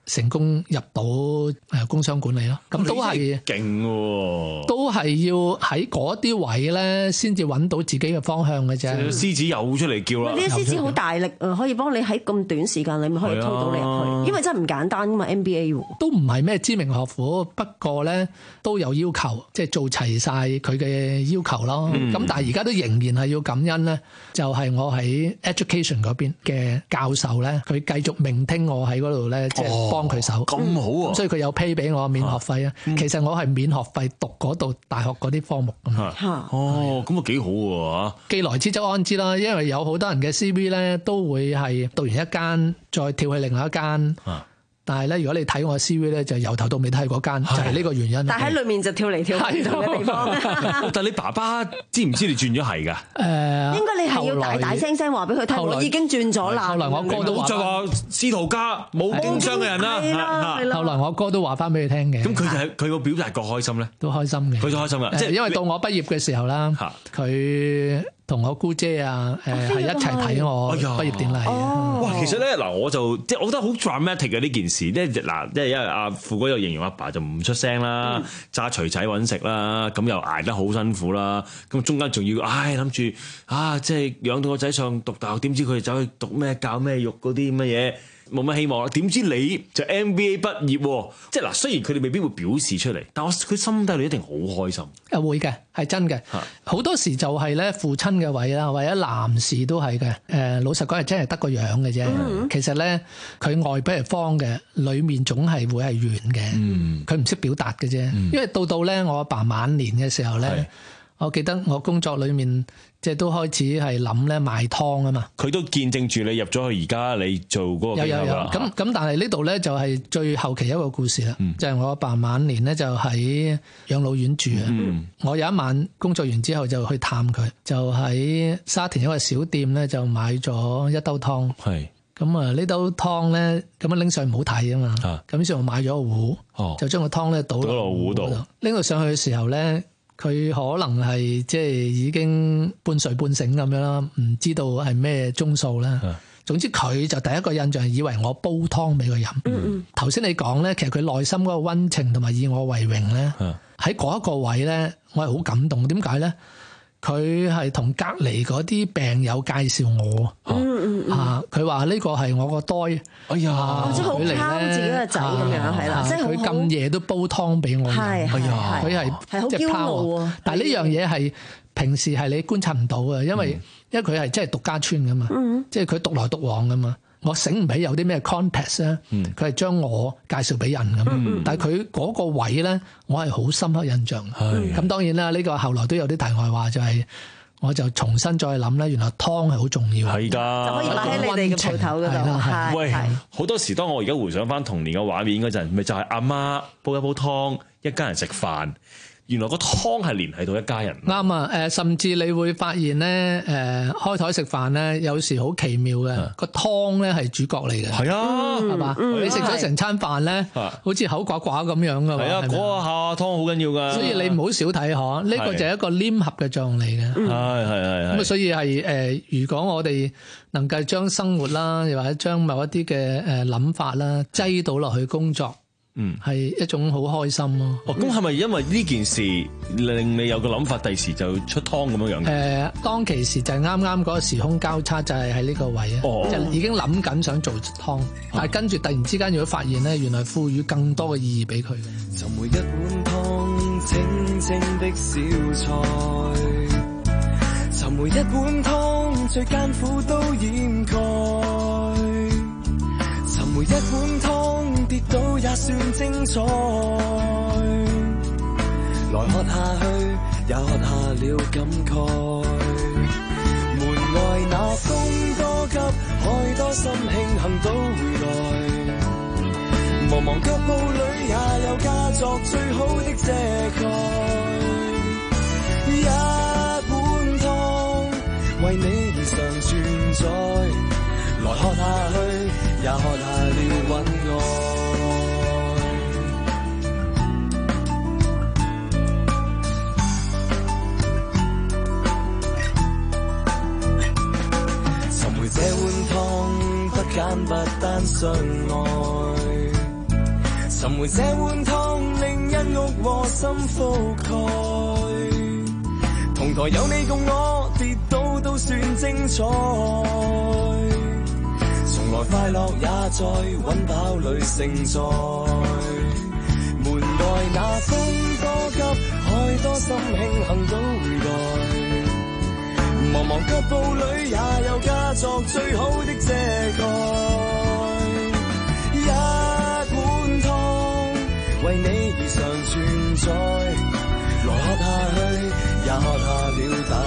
成功入到誒工商管理咯。咁都係勁喎， 都係要喺嗰啲位咧，先至揾到自己嘅方向嘅啫。 獅子又出嚟叫啦！ 呢啲獅子好大力啊，可以幫你喺咁短時間裏面可以推到你入去，因為真係唔簡單噶嘛 M B A 都唔係咩知名學府，不過咧都有要求，即係做齊晒佢嘅要求咯。咁、嗯、但係而家都仍然係要感恩咧，就係、是、我喺 education 嗰邊嘅教授咧，佢繼續聆聽我喺嗰度咧，即係幫佢手。 咁、哦、好啊！ 所以佢有 pay 俾我免學費啊。嗯、其實我係免學費讀嗰度大學嗰啲科目咁。 哦，咁啊幾好喎！ 既來之則安之啦，因為有好多人嘅 C V 咧都會係讀完一間再跳去另外一間。啊但係咧，如果你睇我嘅 C V 咧，就由頭到尾都係嗰間，就係呢個原因。 但係喺裏面就跳嚟跳去唔同嘅地方。 但係你爸爸知唔知你轉咗係㗎？誒、 呃， 應該你係要大大聲聲話俾佢聽，我已經轉咗啦。 後來我哥都話就話司徒家冇經商嘅人啦。係啦，係啦。 後來我哥都話翻俾佢聽嘅。 咁佢就係佢個表達夠開心咧， 都開心嘅。 佢都開心㗎，即係因為到我畢業嘅時候啦，佢。同我姑姐啊，誒、呃、係一齊睇我畢業典禮。 哦，哇！其實咧嗱，我就即係我覺得好 dramatic 嘅呢件事，即係嗱，即係因為阿富哥又形容阿爸就唔出聲啦，揸錘仔揾食啦，咁又捱得好辛苦啦，咁中間仲要唉諗住啊，即係養到個仔上讀大學，點知佢哋走去讀咩教咩育嗰啲乜嘢？冇乜希望啦，點知你就 M B A 畢業，即係嗱，雖然佢哋未必會表示出嚟，但我佢心底裏一定好開心。 誒會嘅，係真嘅。好多時就係咧父親嘅位啦，或者男士都係嘅。誒老實講係真係得個樣嘅啫。嗯、其實咧佢外表係方嘅，裡面總係會係圓嘅。佢唔識表達嘅啫。嗯、因為到到咧我阿爸晚年嘅時候咧，我記得我工作裡面。即係都開始係諗咧賣湯啊嘛， 佢都見證住你入咗去而家你做嗰個有有有咁咁，但係呢度咧就係最後期一個故事啦，嗯、就係我阿爸晚年咧就喺養老院住啊。嗯、我有一晚工作完之後就去探佢，就喺沙田一個小店咧就買咗一兜湯。係咁啊，呢兜湯咧咁樣拎上去唔好睇啊嘛，咁於是我買咗個壺，哦、就將個湯咧倒落壺度，拎到上去嘅時候咧。佢可能係即係已經半睡半醒咁樣啦，唔知道係咩鐘數啦。的總之佢就第一個印象係以為我煲湯俾佢飲。頭先、嗯嗯、你講咧，其實佢內心嗰個溫情同埋以我為榮咧，喺嗰一個位咧，我係好感動。點解咧？佢係同隔離嗰啲病友介紹我，嚇佢話呢個係我個呆，哎呀， 即係好靠自己個仔咁樣，係啦，即係佢咁夜都煲湯俾我飲，哎呀，佢係係好驕傲喎。 但係呢樣嘢係平時係你觀察唔到嘅，因為因為佢係真係獨家村噶嘛，即係佢獨來獨往噶嘛。我醒唔起有啲咩 context 咧，佢係將我介紹俾人咁，嗯、但係佢嗰個位咧，我係好深刻印象。咁是當然啦，呢、呢個後來都有啲題外話，就係、是、我就重新再諗咧，原來湯係好重要， 係㗎， 就可以擺喺你哋嘅鋪頭嗰度。 喂，好多時當我而家回想翻童年嘅畫面嗰陣，咪就係阿媽煲一煲湯，一家人食飯。原來個湯係連繫到一家人。 啱啊！誒，甚至你會發現咧，誒開台食飯咧，有時好奇妙嘅，個湯咧係主角嚟嘅。係啊，係嘛？你食咗成餐飯咧，好似口寡寡咁樣噶嘛。係啊， 嗰個下湯好緊要㗎。 所以你唔好少睇嗬，呢個就係一個黏合嘅狀嚟嘅。 係係係。 咁啊，所以係誒，如果我哋能夠將生活啦，又或者將某一啲嘅誒諗法啦，擠到落去工作。嗯，係一種好開心咯。 哦，咁係咪因為呢件事令你有個諗法，第時就出湯咁樣樣？誒、 呃，當其時就係啱啱嗰個時空交叉，就係喺呢個位啊，哦、就已經諗緊想做湯，但係跟住突然之間如果發現咧，原來賦予更多嘅意義俾佢嘅。 尋回一碗湯，清清的小菜，尋回一碗湯，最艱苦都掩蓋。尋回一碗湯，跌倒也算精彩。來喝下去，也喝下了感慨。門外那風多急，海多深，慶幸都回來。茫茫腳步裏也有家作最好的遮蓋。一碗湯，為你而常存在。來喝下去，也喝下了溫愛。尋回這碗湯，不簡不單相愛。 尋回這碗湯，令一屋窩心覆蓋。同台有你共我，跌倒都算精彩。從來快樂也在溫飽裏盛載。門外那風多急，海多深，慶幸都會來。茫茫腳步裏也有家作最好的遮蓋。一碗湯為你而常存在，來喝下去也喝下了大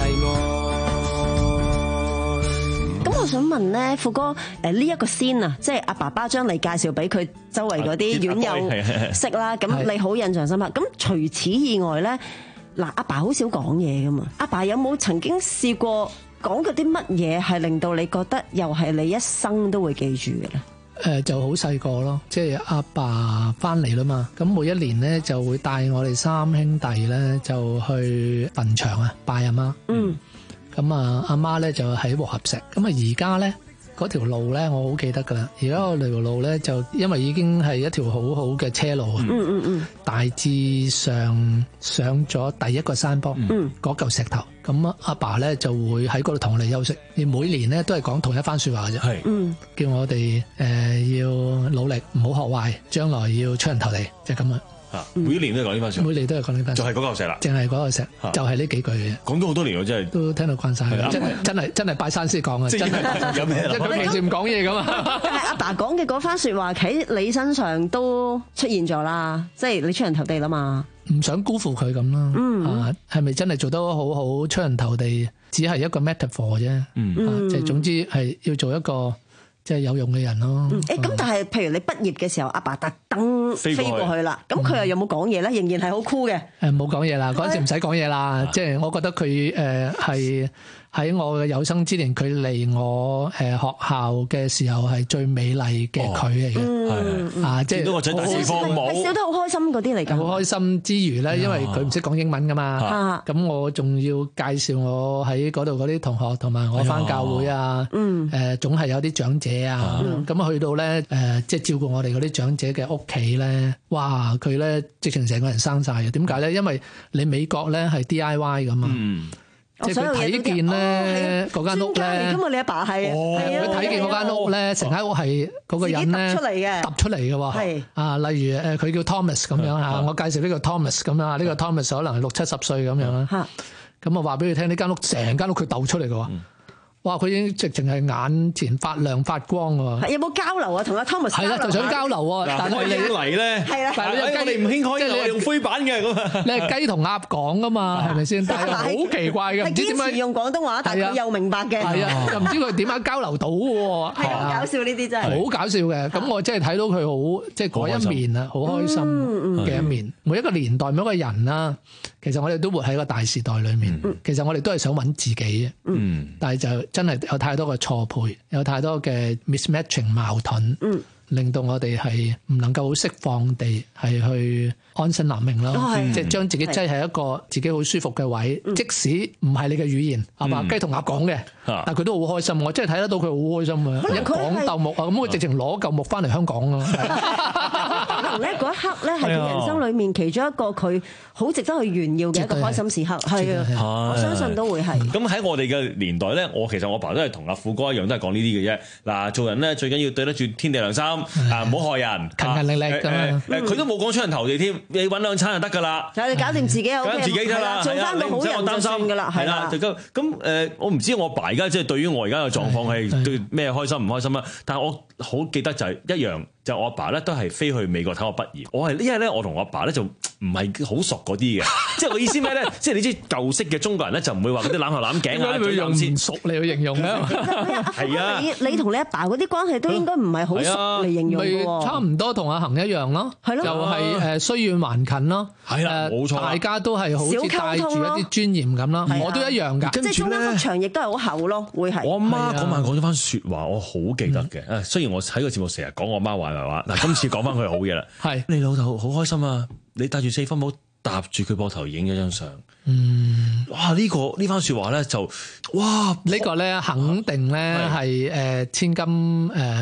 愛。 咁我想問咧，富哥，誒呢一個先啊，即係阿爸爸將你介紹俾佢周圍嗰啲院友識啦，咁你好印象深刻。咁除此以外咧？嗱，阿爸好少講嘢噶嘛，阿爸有冇曾經試過講過啲乜嘢係令到你覺得又係你一生都會記住嘅咧？ 誒、呃、就好細個咯，即係阿爸翻嚟啦嘛，咁每一年咧就會帶我哋三兄弟咧就去墳場啊拜阿媽。嗯，咁啊阿媽咧就喺和合石，咁啊而家咧嗰條路咧我好記得噶啦，而家嗰條路咧就因為已經係一條好好嘅車路啊。嗯嗯嗯，大致上上咗第一個山坡，嗯，嗰嚿石頭。咁阿爸咧就會喺嗰度同我哋休息，而每年咧都係講同一番說話嘅啫，係，嗯，叫我哋誒、呃、要努力，唔好學壞，將來要出人頭地，就係咁樣。 啊！每一年都係講呢番說話， 每年都係講呢番， 就係嗰嚿石啦， 淨係嗰嚿石，就係呢幾句嘅。 講咗好多年，我真係都聽到慣晒，真係真係真係拜山先講啊！真係有咩？佢平時唔講嘢噶嘛。 但係阿爸講嘅嗰番說話喺你身上都出現咗啦，即係你出人頭地啦嘛。 唔想辜負佢咁啦，嗯，啊，係咪真係做得好好出人頭地？只係一個 metaphor 啫，嗯，即係總之係要做一個。即係有用嘅人咯。 誒咁，但係譬如你畢業嘅時候，阿爸特登飛過去啦，咁佢又有冇講嘢咧？仍然係好酷嘅。 誒冇講嘢啦，嗰陣時唔使講嘢啦。即係我覺得佢誒係喺我嘅有生之年，佢嚟我誒學校嘅時候係最美麗嘅佢嚟嘅。係啊，即係見到個仔大四方帽， 笑得好開心嗰啲嚟㗎。 好開心之餘咧，因為佢唔識講英文㗎嘛。咁我仲要介紹我喺嗰度嗰啲同學同埋我返教會啊。嗯。誒總係有啲長者。啊，咁啊去到咧，誒，即係照顧我哋嗰啲長者嘅屋企咧，哇，佢咧直情成個人生晒嘅。點解咧？因為你美國咧係 D I Y 噶嘛，即係佢睇見咧嗰間屋咧， 咁啊你阿爸係， 佢睇見嗰間屋咧，成間屋係嗰個人咧揼出嚟嘅喎，啊，例如誒佢叫 Thomas 咁樣嚇，我介紹呢個 Thomas 咁樣啊，呢個 Thomas 可能係六七十歲咁樣啦，咁我話俾佢聽，呢間屋成間屋佢鬥出嚟嘅喎。哇！佢已經直情係眼前發亮發光喎。 有冇交流啊？同阿 Thomas 係啦，就想交流喎。但係你嚟咧，係啦，但係你雞你唔興開，即係你用灰板嘅咁啊！你係雞同鴨講噶嘛，係咪先？但係好奇怪嘅，唔知點解用廣東話，但係佢又明白嘅。 係啊，又唔知佢點樣交流到喎。 係好搞笑呢啲真係。 好搞笑嘅，咁我真係睇到佢好，即係嗰一面啊，好開心嘅一面。每一個年代，每一個人啦，其實我哋都活喺個大時代裏面。其實我哋都係想揾自己嘅，但係就。真係有太多嘅錯配，有太多嘅 mismatching 矛盾，嗯、令到我哋係唔能夠好釋放地係去安身立命咯，哦、即係將自己擠喺一個自己好舒服嘅位，嗯、即使唔係你嘅語言，係嘛、嗯、雞同鴨講嘅，嗯、但係佢都好開心，我真係睇得到佢好開心啊！一講鬥木啊，咁佢直情攞嚿木翻嚟香港啊！ 可能咧嗰一刻咧係佢人生裏面其中一個佢好值得去炫耀嘅一個開心時刻，係啊，我相信都會係。 咁喺我哋嘅年代咧，我其實我爸都係同阿富哥一樣，都係講呢啲嘅啫。嗱，做人咧最緊要對得住天地良心，啊唔好害人， 勤勤力力咁樣。 誒佢都冇講出人頭地添，你揾兩餐就得㗎啦。 就係搞掂自己啊， 搞掂自己得啦， 做翻個好人就算㗎啦，係啦。 咁咁誒，我唔知我爸而家即係對於我而家嘅狀況係對咩開心唔開心啊？但係我好記得就係一樣。就我阿爸咧都係飛去美國睇我畢業，我係因為咧我同我阿爸咧就唔係好熟嗰啲嘅，即係我意思咩咧？即係你知舊式嘅中國人咧就唔會話嗰啲攬頭攬頸啊， 你會用唔熟嚟去形容咧？ 係啊，你你同你阿爸嗰啲關係都應該唔係好熟嚟形容嘅喎。 差唔多同阿恒一樣咯，係咯，就係誒雖遠還近咯， 係啦，冇錯， 大家都係好似帶住一啲尊嚴咁啦，我都一樣㗎。 即係中間幅牆亦都係好厚咯，會係。 我阿媽嗰晚講咗番説話，我好記得嘅。誒，雖然我喺個節目成日講我阿媽壞壞話，嗱今次講翻佢好嘢啦。係你老豆好開心啊！你戴住四分帽搭住佢膊頭影咗張相。嗯，哇！呢個呢番説話咧就哇， 呢個咧肯定咧係誒千金誒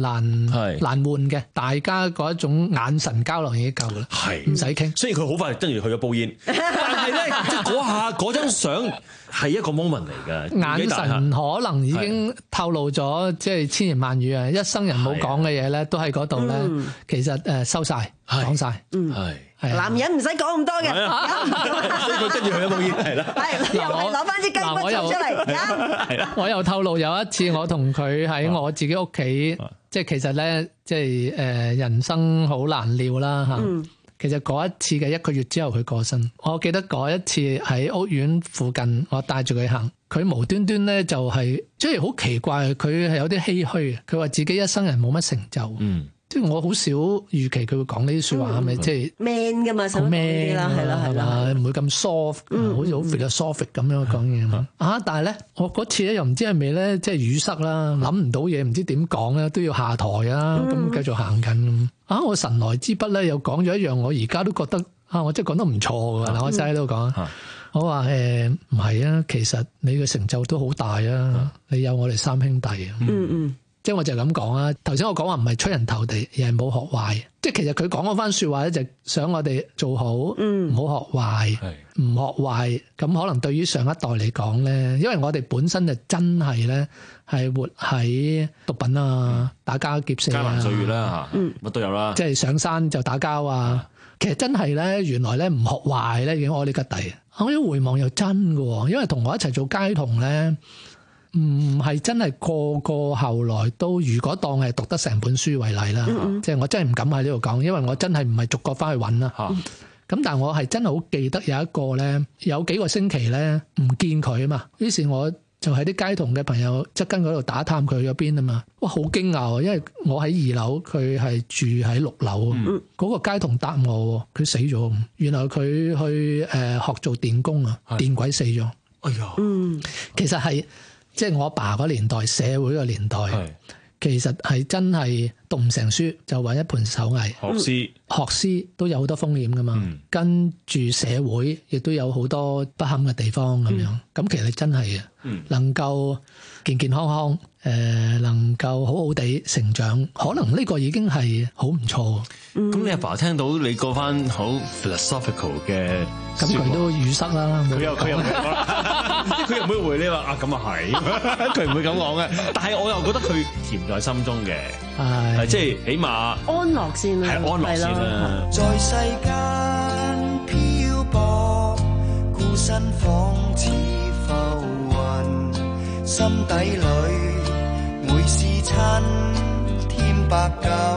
難難換嘅，大家嗰一種眼神交流已經夠啦， 係唔使傾。 雖然佢好快跟住去咗煲煙，但係咧即係嗰下嗰張相係一個 moment 嚟㗎， 眼神可能已經透露咗即係千言萬語啊！一生人冇講嘅嘢咧，都喺嗰度咧。其實誒收晒講晒， 嗯係。 男人唔使講咁多嘅， 所以佢跟住去咗煲煙係啦。 係又係攞翻啲雞骨做出嚟。 係啦，我又透露有一次我同佢喺我自己屋企，即係其實咧，即係誒人生好難料啦嚇。嗯其實嗰一次嘅一個月之後佢過身，我記得嗰一次喺屋苑附近，我帶住佢行，佢無端端咧就係即係好奇怪，佢係有啲唏噓，佢話自己一生人冇乜成就。嗯。即係我好少預期佢會講呢啲説話，係咪即係 man 噶嘛？ 好 man 啦，係啦，係啦， 唔會咁 soft，好似好 philosophic 咁樣講嘢嘛。啊！但係咧，我嗰次咧又唔知係咪咧，即係語塞啦，諗唔到嘢，唔知點講咧，都要下台啊，咁繼續行緊。啊！我神來之筆咧，又講咗一樣，我而家都覺得啊，我真係講得唔錯㗎。嗱，我真喺度講，我話誒唔係啊，其實你嘅成就都好大啊，你有我哋三兄弟啊。嗯嗯。即係我就咁講啊！頭先我講話唔係出人頭地，而係冇學壞。即係其實佢講嗰番説話咧，就想我哋做好，唔好、嗯、學壞，唔學壞。咁可能對於上一代嚟講咧，因為我哋本身就真係咧係活喺毒品啊、打家劫舍啊、 艱難歲月啦嚇，乜、嗯、都有啦。 即係上山就打交啊！其實真係咧，原來咧唔學壞咧已經屙呢吉地。我一回望又真嘅，因為同我一齊做街童咧。唔係真係個個後來都，如果當係讀得成本書為例啦，嗯嗯即係我真係唔敢喺呢度講，因為我真係唔係逐個翻去揾啦。咁、嗯、但係我係真係好記得有一個咧，有幾個星期咧唔見佢啊嘛，於是我就喺啲街童嘅朋友側跟嗰度打探佢嗰邊啊嘛，哇好驚訝啊，因為我喺二樓，佢係住喺六樓，嗰、嗯、個街童答我，佢死咗，原來佢去誒、呃、學做電工啊，電鬼死咗。哎呀，嗯，其實係。即係我阿爸嗰年代，社會個年代，其實係真係讀唔成書，就揾一盤手藝。學師， 學師都有好多風險噶嘛。嗯、跟住社會亦都有好多不堪嘅地方咁樣。咁、嗯、其實真係嘅，嗯、能夠健健康康，誒、呃，能夠好好地成長，可能呢個已經係好唔錯。 咁、嗯、你阿爸，爸聽到你嗰番好 philosophical 嘅， 咁佢都語塞啦。 佢又佢又佢又唔會回你話啊，咁啊係，佢唔會咁講嘅。但係我又覺得佢甜在心中嘅，係即係起碼安樂先啦， 係安樂先啦。 在世間漂泊，孤身仿似浮雲，心底裏每是親添百感。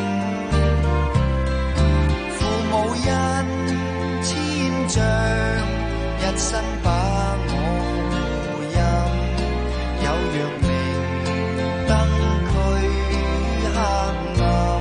父母恩千丈，一生把我飲，有若明燈驅黑暗。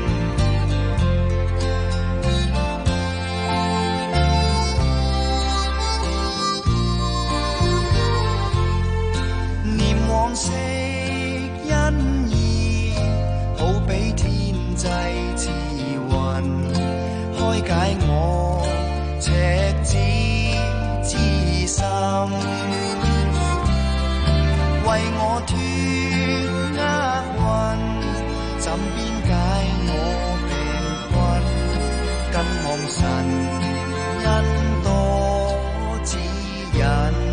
念往昔恩義，好比天際似雲，開解我赤子之心，為我脫厄運，怎邊解我病困？更望神恩多指引，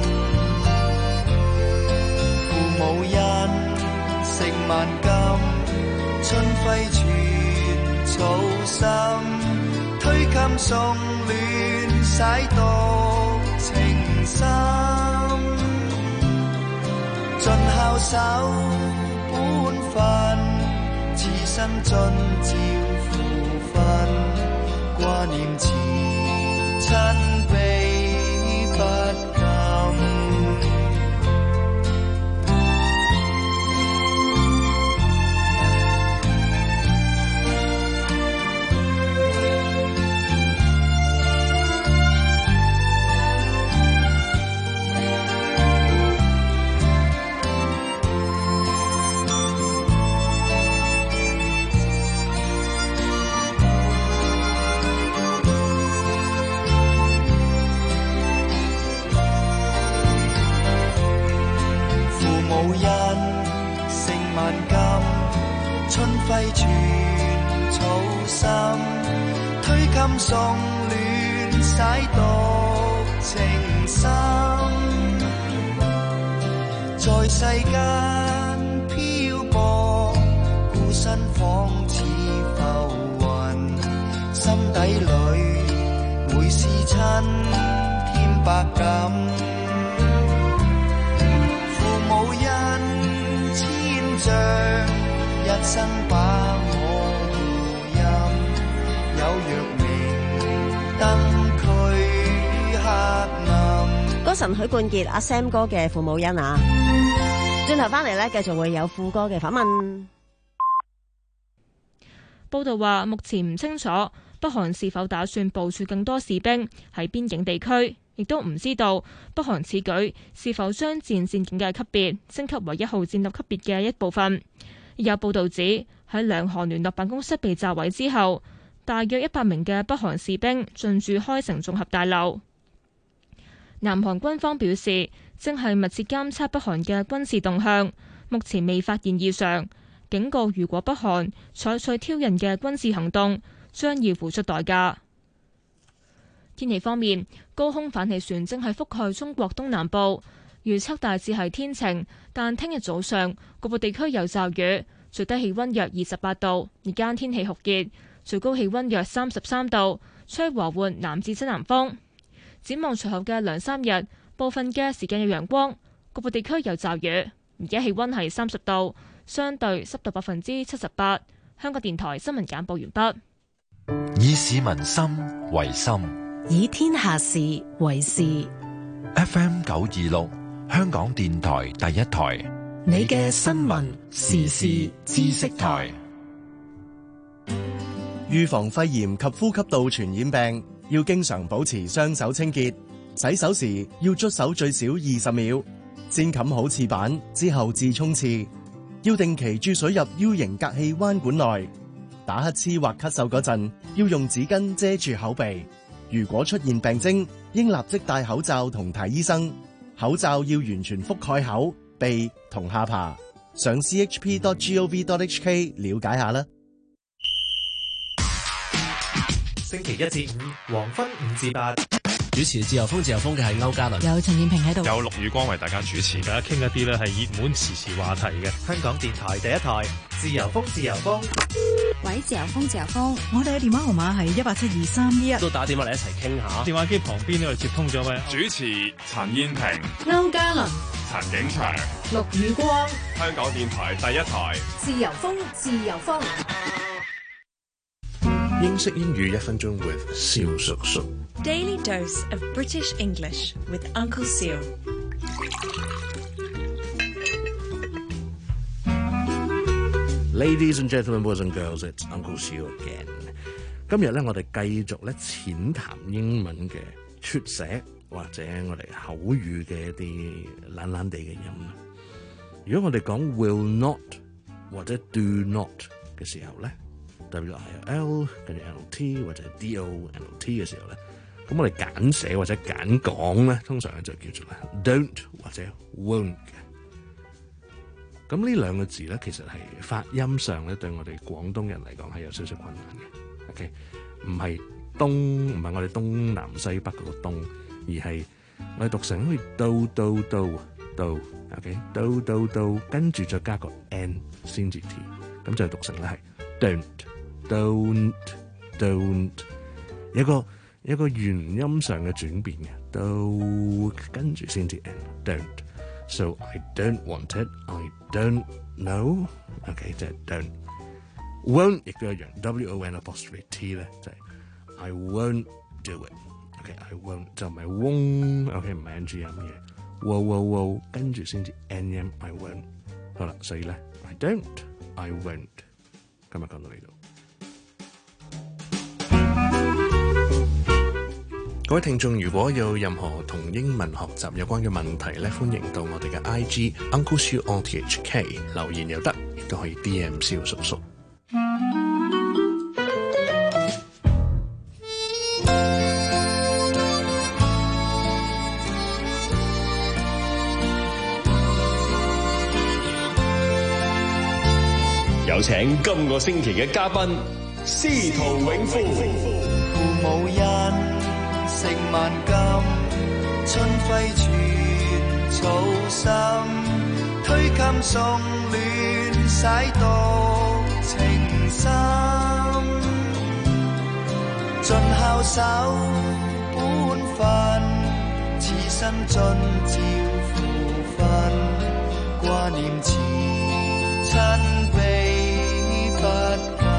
父母恩食萬金，春暉全草心，推襟送暖，洗獨情深，盡孝守本分，此生盡照父分，掛念慈親悲不禁。 春揮寸草心，推襟送暖洗獨情深，在世間漂泊，孤身仿似浮雲，心底裏每思親添百感，父母恩千丈，一生把我護蔭，有若明燈驅黑暗。 歌神許冠傑阿 Sam 哥嘅父母恩啊，轉頭翻嚟咧，繼續會有副歌嘅訪問。 報道話，目前唔清楚北韓是否打算部署更多士兵喺邊境地區，亦都唔知道北韓此舉是否將戰戰警嘅級別升級為一號戰鬥級別嘅一部分。有報道指喺兩韓聯絡辦公室被炸毀之後，大約一百名嘅北韓士兵進駐開城綜合大樓。南韓軍方表示，正係密切監測北韓嘅軍事動向，目前未發現異常，警告如果北韓採取挑釁嘅軍事行動，將要付出代價。天氣方面，高空反氣旋正係覆蓋中國東南部，預測大致係天晴，但聽日早上局部地區有驟雨，最低氣溫約二十八度，日間天氣酷熱，最高氣溫約三十三度，吹和緩南至西南風。展望隨後嘅兩三日，部分嘅時間有陽光，局部地區有驟雨。而家氣溫係三十度，相對濕度百分之七十八。香港電台新聞簡報完畢。 以市民心為心， 以天下事為事。 F M 九二六，香港電台第一台， 你嘅新聞時事知識台。 預防肺炎及呼吸道傳染病，要經常保持雙手清潔，洗手時要捽手最少二十秒，先冚好廁板之後至沖廁，要定期注水入 U 型隔氣彎管內。打乞嗤或咳嗽嗰陣，要用紙巾遮住口鼻。如果出現病徵，應立即戴口罩同睇醫生。口罩要完全覆蓋口、鼻同下巴。上 c h p dot gov dot h k 了解下啦。 星期一至五黃昏五至八， 主持自由風自由風嘅係歐嘉倫， 有陳燕平喺度， 有陸宇光為大家主持，大家傾一啲咧係熱門時事話題嘅。 香港電台第一台自由風自由風， 喂，自由風自由風，我哋嘅電話號碼係一八七二三一， 都打電話嚟一齊傾下。 電話機旁邊呢度接通咗咩？主持陳燕平、 歐嘉倫、 陳景祥、 陸宇光， 香港電台第一台自由風自由風。 英式英語一分鐘 with 蕭叔叔。 Daily dose of British English with Uncle Seal。 Ladies and gentlemen, boys and girls, it's Uncle Seal again。今日咧，我哋繼續咧淺談英文嘅綴寫或者我哋口語嘅一啲懶懶地嘅音。如果我哋講 will not 或者 do not 嘅時候咧， W I L 跟住 L T 或者 D O L T 嘅時候咧，咁我哋簡寫或者簡講咧，通常咧就叫做咧 don't 或者 won't 嘅。咁呢兩個字咧，其實係發音上咧，對我哋廣東人嚟講係有少少困難嘅。OK， 唔係東，唔係我哋東南西北嗰個東，而係我哋讀成好似到到到到 OK， 到到到，跟住再加個 n 先至 t， 咁就讀成咧係 don't。Don't, don't， 有一個有一個元音上嘅轉變嘅，都跟住先至 end。Don't， so I don't want it, I don't know。OK， 即係 don't。Won't 亦都一樣 ，W O N apostrophe T 咧就係 I won't do it。OK，I won't 就唔係 won't，OK 唔係 N G 音嘅 ，wo wo wo 跟住先至 N 音 I won't。好啦，所以咧 I don't, I won't。今日講到呢度。各位聽眾，如果有任何同英文學習有關嘅問題咧，歡迎到我哋嘅 I G Uncle Siu O T H K 留言又得，亦都可以 D M 蕭叔叔。 有請今個星期嘅嘉賓司徒永富。 父母恩，食萬金，春暉傳草心，推襟送暖，洗獨情深，盡孝守本分，此生盡照父分，掛念慈親悲不禁。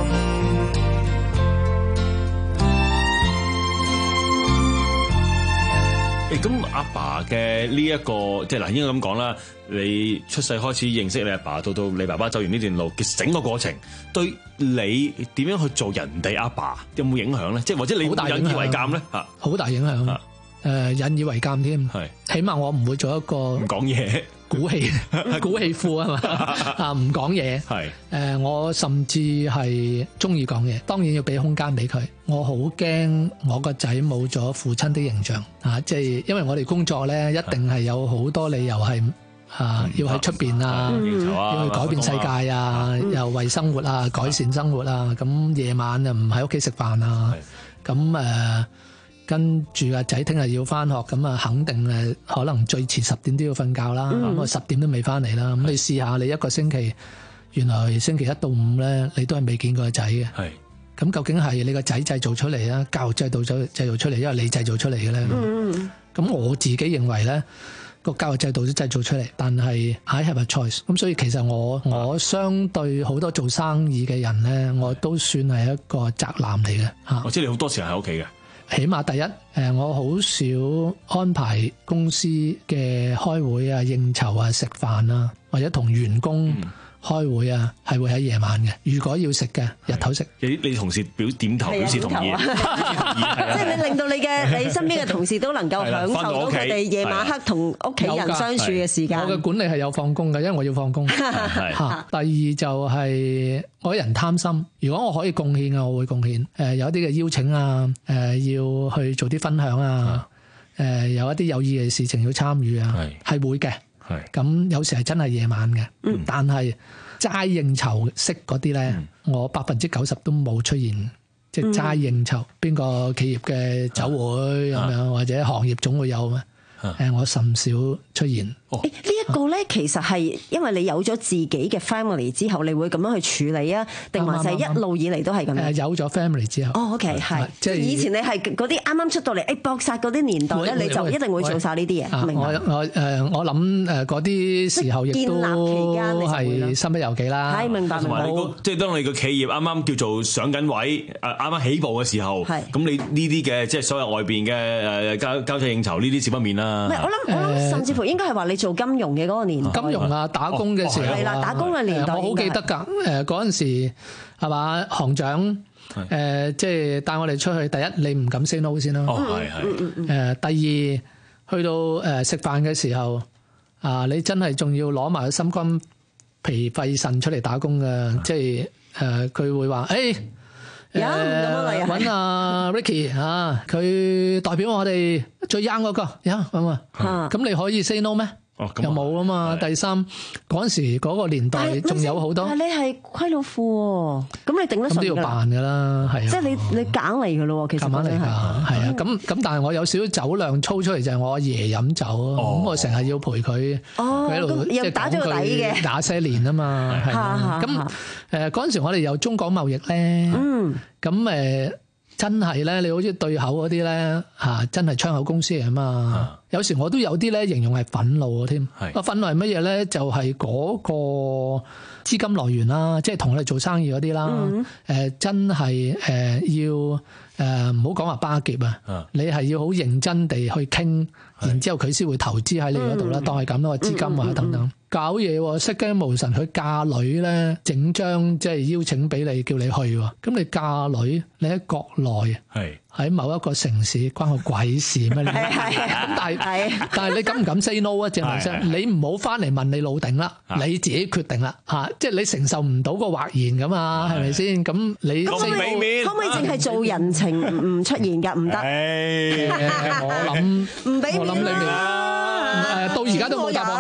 咁阿爸嘅呢一個，即係嗱，應該咁講啦。你出世開始認識你阿爸，到到你爸爸走完呢段路嘅整個過程，對你點樣去做人哋阿爸有冇影響咧？即係或者你引以為鑑咧？嚇， 好大影響。誒、呃，引以為鑑添。係，起碼我唔會做一個唔講嘢、 鼓氣、鼓氣庫啊嘛。啊，唔講嘢。係。誒，我甚至係中意講嘢，當然要俾空間俾佢。我好驚我個仔冇咗父親的形象啊！即係因為我哋工作咧，一定係有好多理由係啊，要喺出邊啊，要去改變世界啊，又為生活啊，改善生活啊。咁夜晚啊，唔喺屋企食飯啊。咁誒，跟住阿仔聽日要翻學，咁啊，肯定誒，可能最遲十點都要瞓覺啦。咁啊，十點都未翻嚟啦。咁你試下，你一個星期，原來星期一到五咧，你都係未見過個仔嘅。係。咁究竟係你個仔製造出嚟啊？教育製造咗製造出嚟，因為你製造出嚟嘅咧。嗯。咁我自己認為咧，個教育制度都製造出嚟，但係 I have a choice。咁所以其實我我相對好多做生意嘅人咧，我都算係一個宅男嚟嘅嚇。 我知你好多時間喺屋企嘅。 起碼第一，誒我好少安排公司嘅開會啊、應酬啊、食飯啊，或者同員工、嗯。開會啊，係會喺夜晚嘅。如果要食嘅，日頭食。你你同事表點頭表示同意， 即係你令到你嘅你身邊嘅同事都能夠享受到佢哋夜晚黑同屋企人相處嘅時間。 我嘅管理係有放工嘅，因為我要放工。嚇。第二就係我人貪心，如果我可以貢獻嘅，我會貢獻。誒有啲嘅邀請啊，誒要去做啲分享啊，誒有一啲有意義嘅事情要參與啊，係會嘅。係咁，有時係真係夜晚嘅，嗯、但係齋應酬式嗰啲咧，嗯、我百分之九十都冇出現，即係齋應酬。邊個企業嘅酒會咁樣，啊、或者行業總會有咩？誒、啊，我甚少出現。 誒呢一個咧，其實係因為你有咗自己嘅 family 之後，你會咁樣去處理啊？定還是係一路以嚟都係咁樣？ 誒有咗 family 之後。 哦 ，OK， 係。即係以前你係嗰啲啱啱出到嚟誒搏殺嗰啲年代咧，你就一定會做晒呢啲嘢。明白。 我我誒我諗誒嗰啲時候亦都係身不由己啦。 係明白明白。 即係當你個企業啱啱叫做上緊位，誒啱啱起步嘅時候，咁你呢啲嘅即係所有外邊嘅誒交交際應酬呢啲少不免啦。 唔係我諗我諗，甚至乎應該係話你做金融嘅嗰個年代， 金融啊，打工嘅時候係啦， 打工嘅年代， 我好記得㗎。誒嗰陣時係嘛，行長誒即係帶我哋出去，第一你唔敢 say no 先啦。 哦，係係。 誒第二去到誒食飯嘅時候啊，你真係仲要攞埋個心肝脾肺腎出嚟打工嘅，即係誒佢會話誒誒揾阿 Ricky 啊，佢代表我哋最 young 嗰個，有咁啊，咁你可以 say no 咩？ 哦， 又冇啊嘛。第三嗰陣時嗰個年代仲有好多， 但係你係虧老褲喎，咁你頂得順㗎？ 咁都要辦㗎啦，係啊。 即係你你揀嚟㗎咯喎，其實揀嚟㗎，係啊。咁咁，但係我有少少酒量操出嚟就係我阿爺飲酒啊，咁我成日要陪佢，佢喺度即係打咗個底嘅那些年啊嘛，係啊。咁誒嗰陣時我哋有中港貿易咧，咁誒。真係咧，你好似對口嗰啲咧嚇，真係窗口公司嚟啊嘛。啊有時我都有啲咧形容係憤怒啊添。個憤怒係乜嘢咧？就係、是、嗰個資金來源啦，即係同我哋做生意嗰啲啦。誒、嗯呃、真係誒、呃、要誒唔好講話巴結啊，你係要好認真地去傾，然之後佢先會投資喺你嗰度啦，當係咁咯，資金啊等等。嗯嗯嗯搞嘢喎，失驚無神去嫁女咧，整張即係邀請俾你，叫你去喎。咁你嫁女，你喺國內，喺某一個城市，關我鬼事咩？咁但係但係你敢唔敢 say no 啊？鄭文生，你唔好翻嚟問你老頂啦，你自己決定啦嚇，即係你承受唔到個或然噶嘛，係咪先？咁你可唔可以可唔可以淨係做人情唔出現㗎？唔得， 我諗唔俾面啦。 誒到而家都冇答案嘅。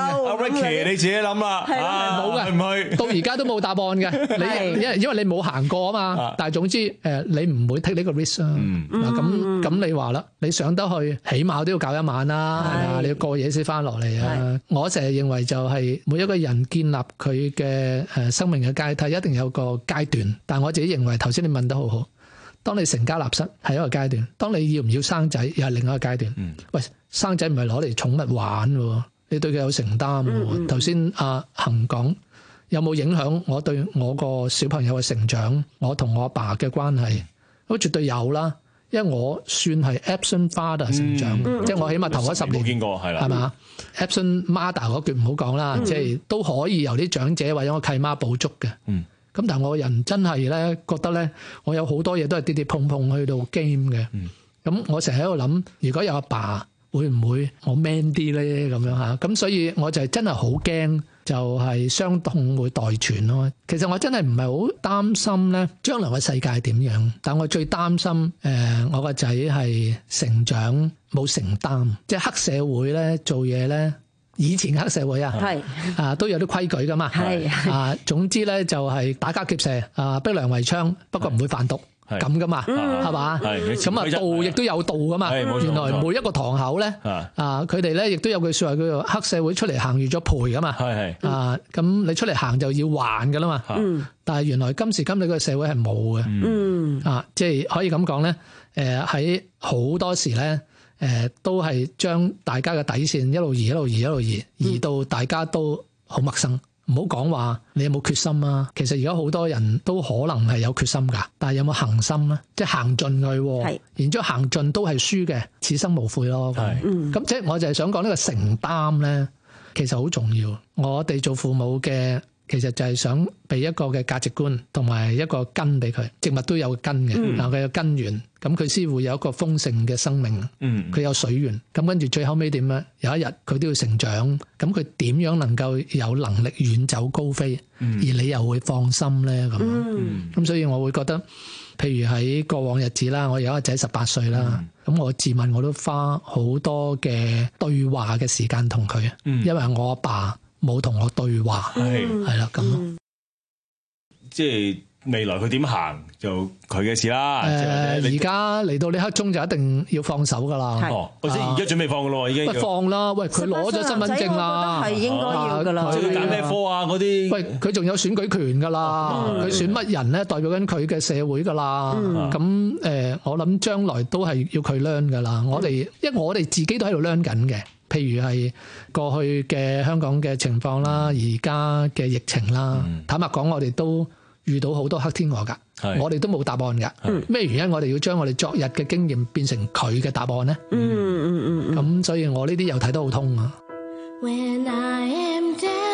Ricky 你自己諗啦， 冇嘅， 去唔去？ 到而家都冇答案嘅。你因為因為你冇行過啊嘛。但係總之誒，你唔會 take 呢個 risk 啊。嗱咁咁你話啦，你上得去，起碼都要搞一晚啦，係嘛？你要過夜先翻落嚟啊。我成日認為就係每一個人建立佢嘅誒生命嘅階梯，一定有個階段。但係我自己認為，頭先你問得好好。當你成家立室係一個階段，當你要唔要生仔又係另一個階段。嗯、喂，生仔唔係攞嚟寵物玩喎，你對佢有承擔喎。頭先阿恒講有冇影響我對我個小朋友嘅成長，我同我阿爸嘅關係，都絕對有啦。因為我算係 absent father 成長，嗯、即係我起碼頭嗰十年冇見過係啦，係嘛 absent mother 嗰句唔好講啦，嗯、即係都可以由啲長者或者我契媽補足嘅。嗯咁但係我人真係咧覺得咧，我有好多嘢都係跌跌碰碰去到 game 嘅。咁、嗯、我成日喺度諗，如果有阿爸，爸，會唔會我 man 啲咧咁樣嚇？咁所以我就係真係好驚，就係傷痛會代傳咯。其實我真係唔係好擔心咧，將來嘅世界係點樣？但我最擔心誒、呃，我個仔係成長冇承擔，即係黑社會咧做嘢咧。以前黑社會啊，係啊都有啲規矩噶嘛，係啊總之咧就係打家劫舍啊，逼良為娼，不過唔會販毒咁噶嘛，係嘛？咁啊道亦都有道噶嘛。原來每一個堂口咧啊，佢哋咧亦都有句説話叫做黑社會出嚟行預咗賠噶嘛，係係啊咁你出嚟行就要還噶啦嘛。但係原來今時今日個社會係冇嘅，嗯啊即係可以咁講咧，誒喺好多時咧。誒、呃，都係將大家嘅底線一路移，一路移，一路移，移到大家都好陌生。唔好講話你有冇決心啊？其實而家好多人都可能係有決心噶，但係有冇恒心咧？即係行盡去，然之後行盡都係輸嘅，此生無悔咯。咁、嗯、即係我就係想講呢個承擔咧，其實好重要。我哋做父母嘅。其實就係想俾一個嘅價值觀同埋一個根俾佢，植物都有根嘅，嗱佢、嗯、有根源，咁佢先會有一個豐盛嘅生命。嗯，佢有水源，咁跟住最後尾點咧？有一日佢都要成長，咁佢點樣能夠有能力遠走高飛？嗯、而你又會放心咧？咁，咁、嗯、所以我會覺得，譬如喺過往日子啦，我有一個仔十八歲啦，咁、嗯、我自問我都花好多嘅對話嘅時間同佢，嗯、因為我阿爸。冇同我對話，係係啦咁咯， 即係未來佢點行就佢嘅事啦。誒、呃，而家嚟到呢刻鐘就一定要放手噶啦。 哦，或者而家準備放噶咯，已經。 喂，放啦！喂，佢攞咗身份證啦， 係應該要噶啦。 即係揀咩科啊？嗰啲。 喂，佢仲有選舉權噶啦，佢、嗯、選乜人咧？代表緊佢嘅社會噶啦。咁誒、嗯呃，我諗將來都係要佢 learn 噶啦。我哋，因為我哋自己都喺度 learn 緊嘅。譬如係過去嘅香港嘅情況啦，而家嘅疫情啦，嗯、坦白講，我哋都遇到好多黑天鵝㗎，是我哋都冇答案㗎。咩是原因我哋要將我哋昨日嘅經驗變成佢嘅答案呢？嗯嗯嗯咁、嗯、所以我呢啲又睇得好通啊。When I am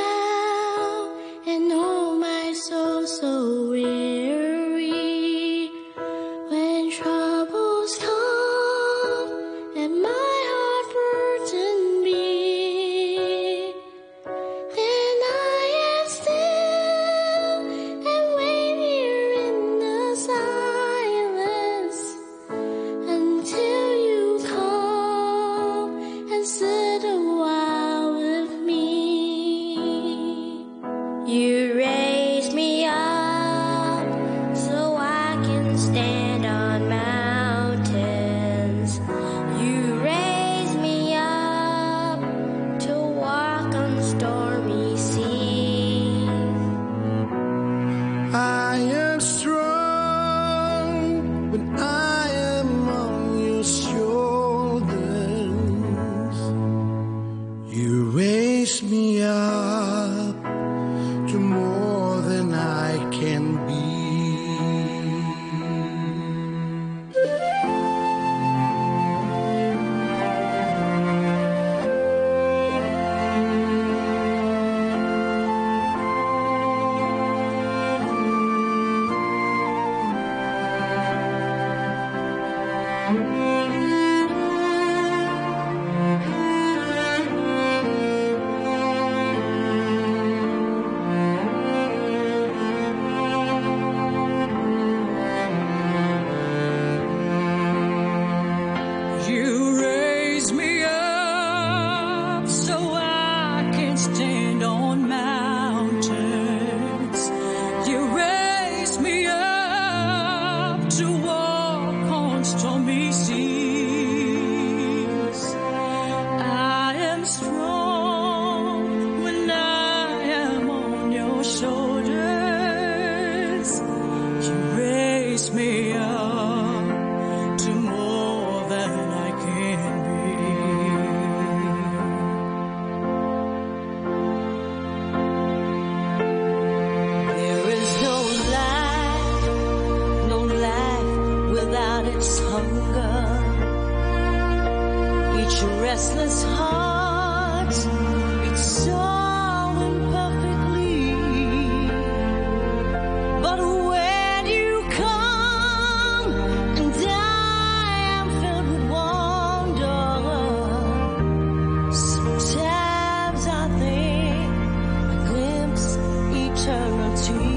down and all my soul so weary, when troubles come and my Each hunger, each restless heart, it's all imperfectly. But when you come, and I am filled with wonder, sometimes I think I glimpse eternity.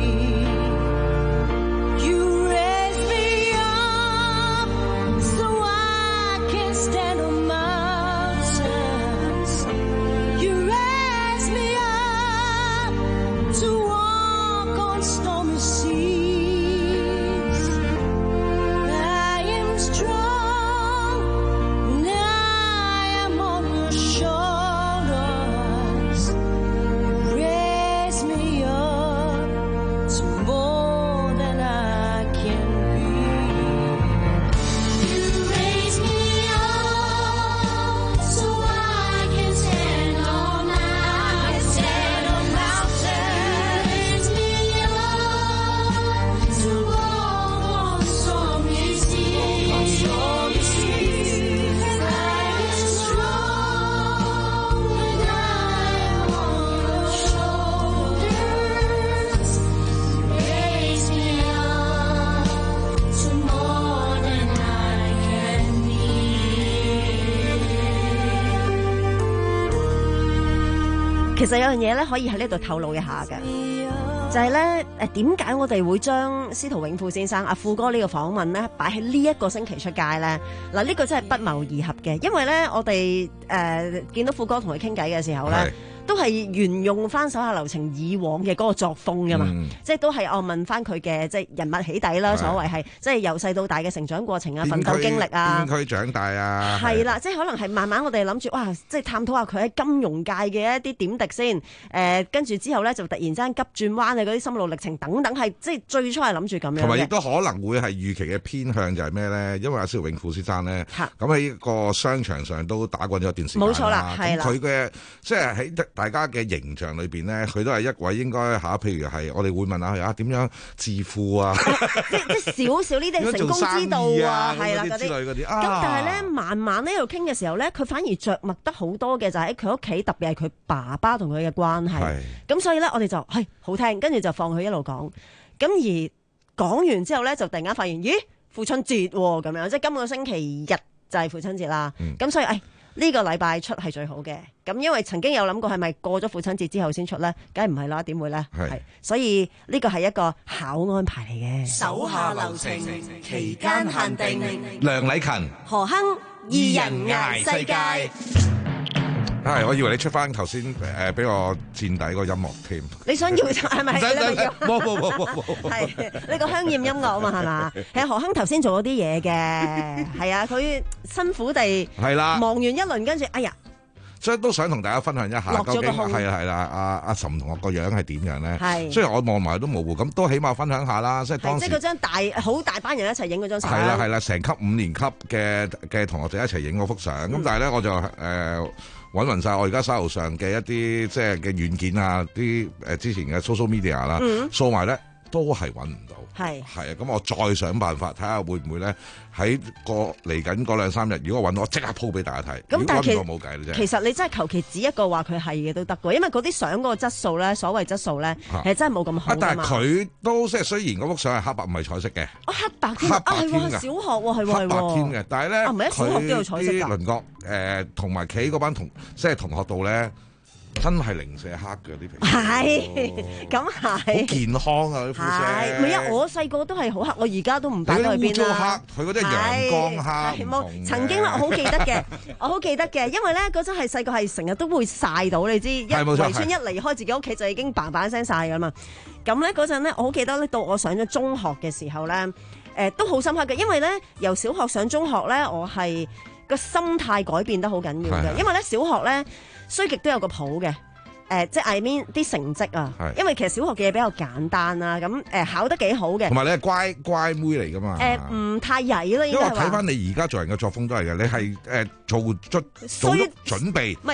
其實有樣嘢咧可以喺呢度透露一下嘅，就係咧誒點解我哋會將司徒永富先生阿富哥呢個訪問咧擺喺呢一個星期出街咧？嗱，呢個真係不謀而合嘅，因為咧我哋誒、呃、見到富哥同佢傾偈嘅時候咧，都係沿用翻手下留情以往嘅嗰個作風噶嘛，嗯、即係都係我問翻佢嘅即係人物起底啦，所謂係即係由細到大嘅成長過程啊、奮鬥經歷啊、 邊區長大啊， 係啦，即係可能係慢慢我哋諗住哇，即係探討下佢喺金融界嘅一啲點滴先，誒跟住之後咧就突然之間急轉彎啊嗰啲心路歷程等等，係即係最初係諗住咁樣嘅。同埋亦都可能會係預期嘅偏向就係咩咧？因為阿司徒永富先生咧，咁喺個商場上都打滾咗一段時間啦，冇錯啦，係啦，佢嘅即係喺大家嘅形象裏邊咧，佢都係一位應該嚇，譬如係我哋會問下佢啊點樣致富啊，即即少少呢啲成功之道啊，係啦嗰啲之類嗰啲。咁但係咧，慢慢呢度傾嘅時候咧，佢反而着墨得好多嘅就喺佢屋企，特別係佢爸爸同佢嘅關係。咁所以咧，我哋就係好聽，跟住就放佢一路講。咁而講完之後咧，就突然間發現，咦，父親節喎咁樣，即係今個星期日就係父親節啦。咁、嗯、所以誒。呢個禮拜出係最好嘅，咁因為曾經有諗過係咪過咗父親節之後先出呢？梗係唔係啦，點會呢？係，所以呢個係一個巧安排嚟嘅。 手下留情，期間限定。 梁禮勤、 何亨，二人捱世界。 係，我以為你出翻頭先誒俾我墊底個音樂添。 你想要係咪？ 冇冇冇冇冇。 係呢個香豔音樂啊嘛，係嘛？係何亨頭先做咗啲嘢嘅，係啊，佢辛苦地係啦，忙完一輪，跟住哎呀， 所以都想同大家分享一下，究竟係啊係啦，阿阿岑同學個樣係點樣咧？係，雖然我望埋都模糊，咁都起碼分享下啦。即係當時即係嗰張大好大班人一齊影嗰張相。 係啦係啦，成級五年級嘅嘅同學仔一齊影嗰幅相。咁、嗯、但係咧，我就誒。呃揾勻晒我而家手頭上嘅一啲即係嘅軟件啊，啲誒之前嘅 social media 啦，掃埋咧都係揾唔到。係係啊，咁我再想辦法睇下會唔會咧喺個嚟緊嗰兩三日，如果揾到我即刻鋪俾大家睇。咁但係其實冇計啦， 其實你真係求其指一個話佢係嘅都得嘅，因為嗰啲相嗰個質素咧，所謂質素咧，其實真係冇咁好。 但係佢都即係雖然嗰幅相係黑白唔係彩色嘅， 哦黑白添啊，係喎小學喎係喎黑白添嘅，但係咧唔係小學都有彩色㗎。 啲鄰國誒同埋企嗰班同即係同學度咧。真係零舍黑嘅啲皮膚， 係咁係好健康啊！啲膚色係，唔係啊！我細個都係好黑，我而家都唔擺去邊啦。 佢嗰啲陽光黑， 冇曾經我好記得嘅，我好記得嘅，因為咧嗰陣係細個係成日都會曬到，你知一圍村一離開自己屋企就已經嘭嘭聲曬㗎嘛。咁咧嗰陣咧，我好記得咧，到我上咗中學嘅時候咧，誒、呃、都好深刻嘅，因為咧由小學上中學咧，我係個心態改變得好緊要嘅，因為咧小學咧。衰極都有個譜嘅，誒、呃，即係 I mean 啲成績啊，因為其實小學嘅嘢比較簡單啦，咁誒、呃、考得幾好嘅， 同埋你係乖乖妹嚟噶嘛， 誒唔、呃、太曳啦，因為我睇翻你而家做人嘅作風都係嘅，你係誒、呃、做足做足準備， 唔係。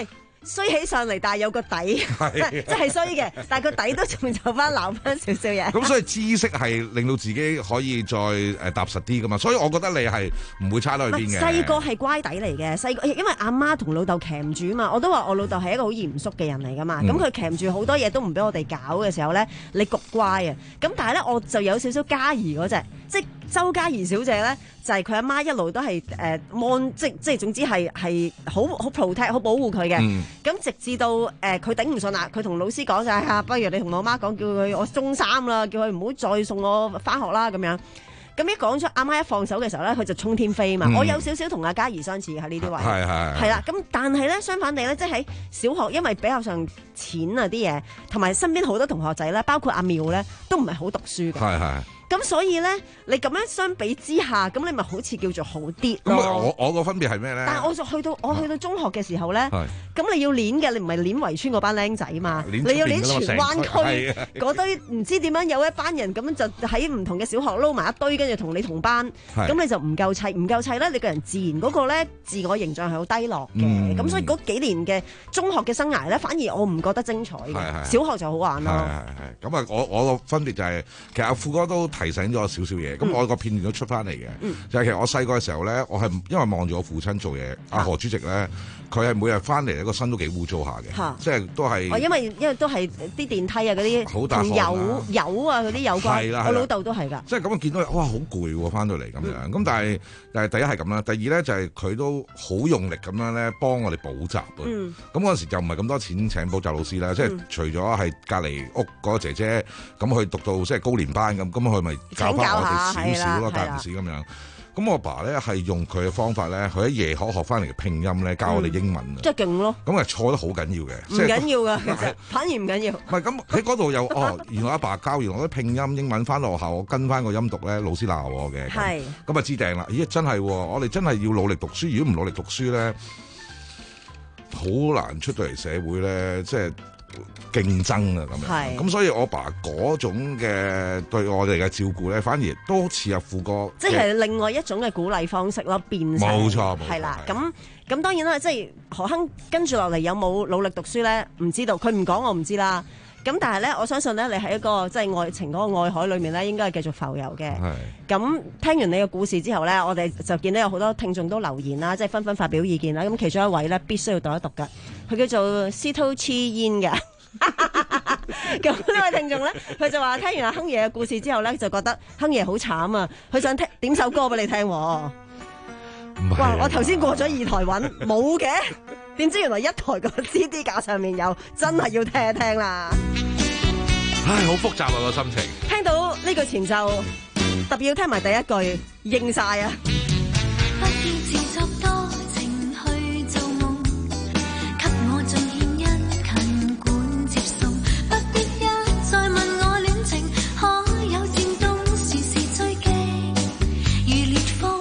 衰起上嚟，但係有個底，即係衰嘅，但係個底都仲就翻留翻少少嘢。 咁所以知識係令到自己可以再誒踏實啲噶嘛，所以我覺得你係唔會差到去邊嘅。 細個係乖底嚟嘅，細個因為阿媽同老豆鉗住啊嘛，我都話我老豆係一個好嚴肅嘅人嚟噶嘛，咁佢鉗住好多嘢都唔俾我哋搞嘅時候咧，你焗乖啊，咁但係咧我就有少少嘉怡嗰隻，即係周嘉怡小姐咧。就係佢阿媽一路都係誒 mon，即即係總之係係好好 protect 好保護佢嘅。咁、嗯、直至到誒佢頂唔順啦，佢同老師講就係、是、啊，不如你同我媽講，叫佢我中三啦，叫佢唔好再送我翻學啦咁樣。咁一講出阿媽一放手嘅時候咧，佢就衝天飛嘛。嗯、我有少少同阿嘉怡相似喺呢啲位， 係係係啦。咁但係咧相反地咧，即係喺小學，因為比較上淺啊啲嘢，同埋身邊好多同學仔咧，包括阿妙咧，都唔係好讀書嘅。係係。咁所以咧，你咁樣相比之下，咁你咪好似叫做好啲咯。 咁我我個分別係咩咧？ 但係我就去到我去到中學嘅時候咧，咁你要練嘅，你唔係練圍村嗰班僆仔嘛，你要練荃灣區嗰堆唔知點樣有一班人咁樣就喺唔同嘅小學撈埋一堆，跟住同你同班，咁你就唔夠砌，唔夠砌咧，你個人自然嗰個咧自我形象係好低落嘅。咁、嗯、所以嗰幾年嘅中學嘅生涯咧，反而我唔覺得精彩嘅。小學就好玩咯。 係係係。咁啊，我我個分別就係、是、其實阿富哥都提醒咗少少嘢，咁、嗯、我個片段都出翻嚟嘅，嗯、就係其實我細個嘅時候咧，我係因為望住我父親做嘢，阿、啊、何主席咧，佢係每日翻嚟，個身都幾污糟下嘅，即係都係。哦，因為因為都係啲電梯啊嗰啲同油油啊嗰啲有關，我老豆都係㗎。即係咁啊，見到哇好攰喎，翻到嚟咁樣。咁、嗯、但係但係第一係咁啦，第二咧就係佢都好用力咁樣咧幫我哋補習啊。咁嗰陣時就唔係咁多錢請補習老師啦，即、嗯、係、就是、除咗係隔離屋嗰個姐姐咁佢讀到即係高年班咁，咁佢咪教翻我哋少少咯，間唔時咁樣。咁我爸咧係用佢嘅方法咧，佢喺夜學學翻嚟嘅拼音咧教我哋英文啊，即係勁咯。咁係錯得好緊要嘅，唔緊要㗎，其實反而唔緊要。唔係咁喺嗰度又哦，原來阿爸教完我啲拼音英文翻到學校，我跟翻個音讀咧，老師鬧我嘅。係。咁啊知定啦，咦真係，我哋真係要努力讀書。如果唔努力讀書咧，好難出到嚟社會咧，即係。競爭啊咁樣，咁所以我爸嗰種嘅對我哋嘅照顧咧，反而都似阿富哥，即係另外一種嘅鼓勵方式咯，變成冇錯，係啦。咁咁當然啦，即係何鏗跟住落嚟有冇努力讀書咧？唔知道，佢唔講我唔知啦。咁但係咧，我相信咧，你喺一個即係愛情嗰個愛海裏面咧，應該係繼續浮游嘅。咁聽完你嘅故事之後咧，我哋就見到有好多聽眾都留言啦，即係紛紛發表意見啦。咁其中一位咧，必須要讀一讀㗎，佢叫做 Cito Chi Yin 嘅。咁呢位聽眾咧，佢就話聽完阿亨爺嘅故事之後咧，就覺得亨爺好慘啊，佢想聽點首歌俾你聽。哇！我頭先過咗二台揾冇嘅，點知原來一台個 C D 架上面有，真係要聽一聽啦。 唉，好複雜啊個心情。聽到呢句前奏，特別要聽埋第一句，應晒啊！不要自作多情去做夢，給我盡獻殷勤管接送，不必一再問我戀情可有漸凍，時時追擊如烈風，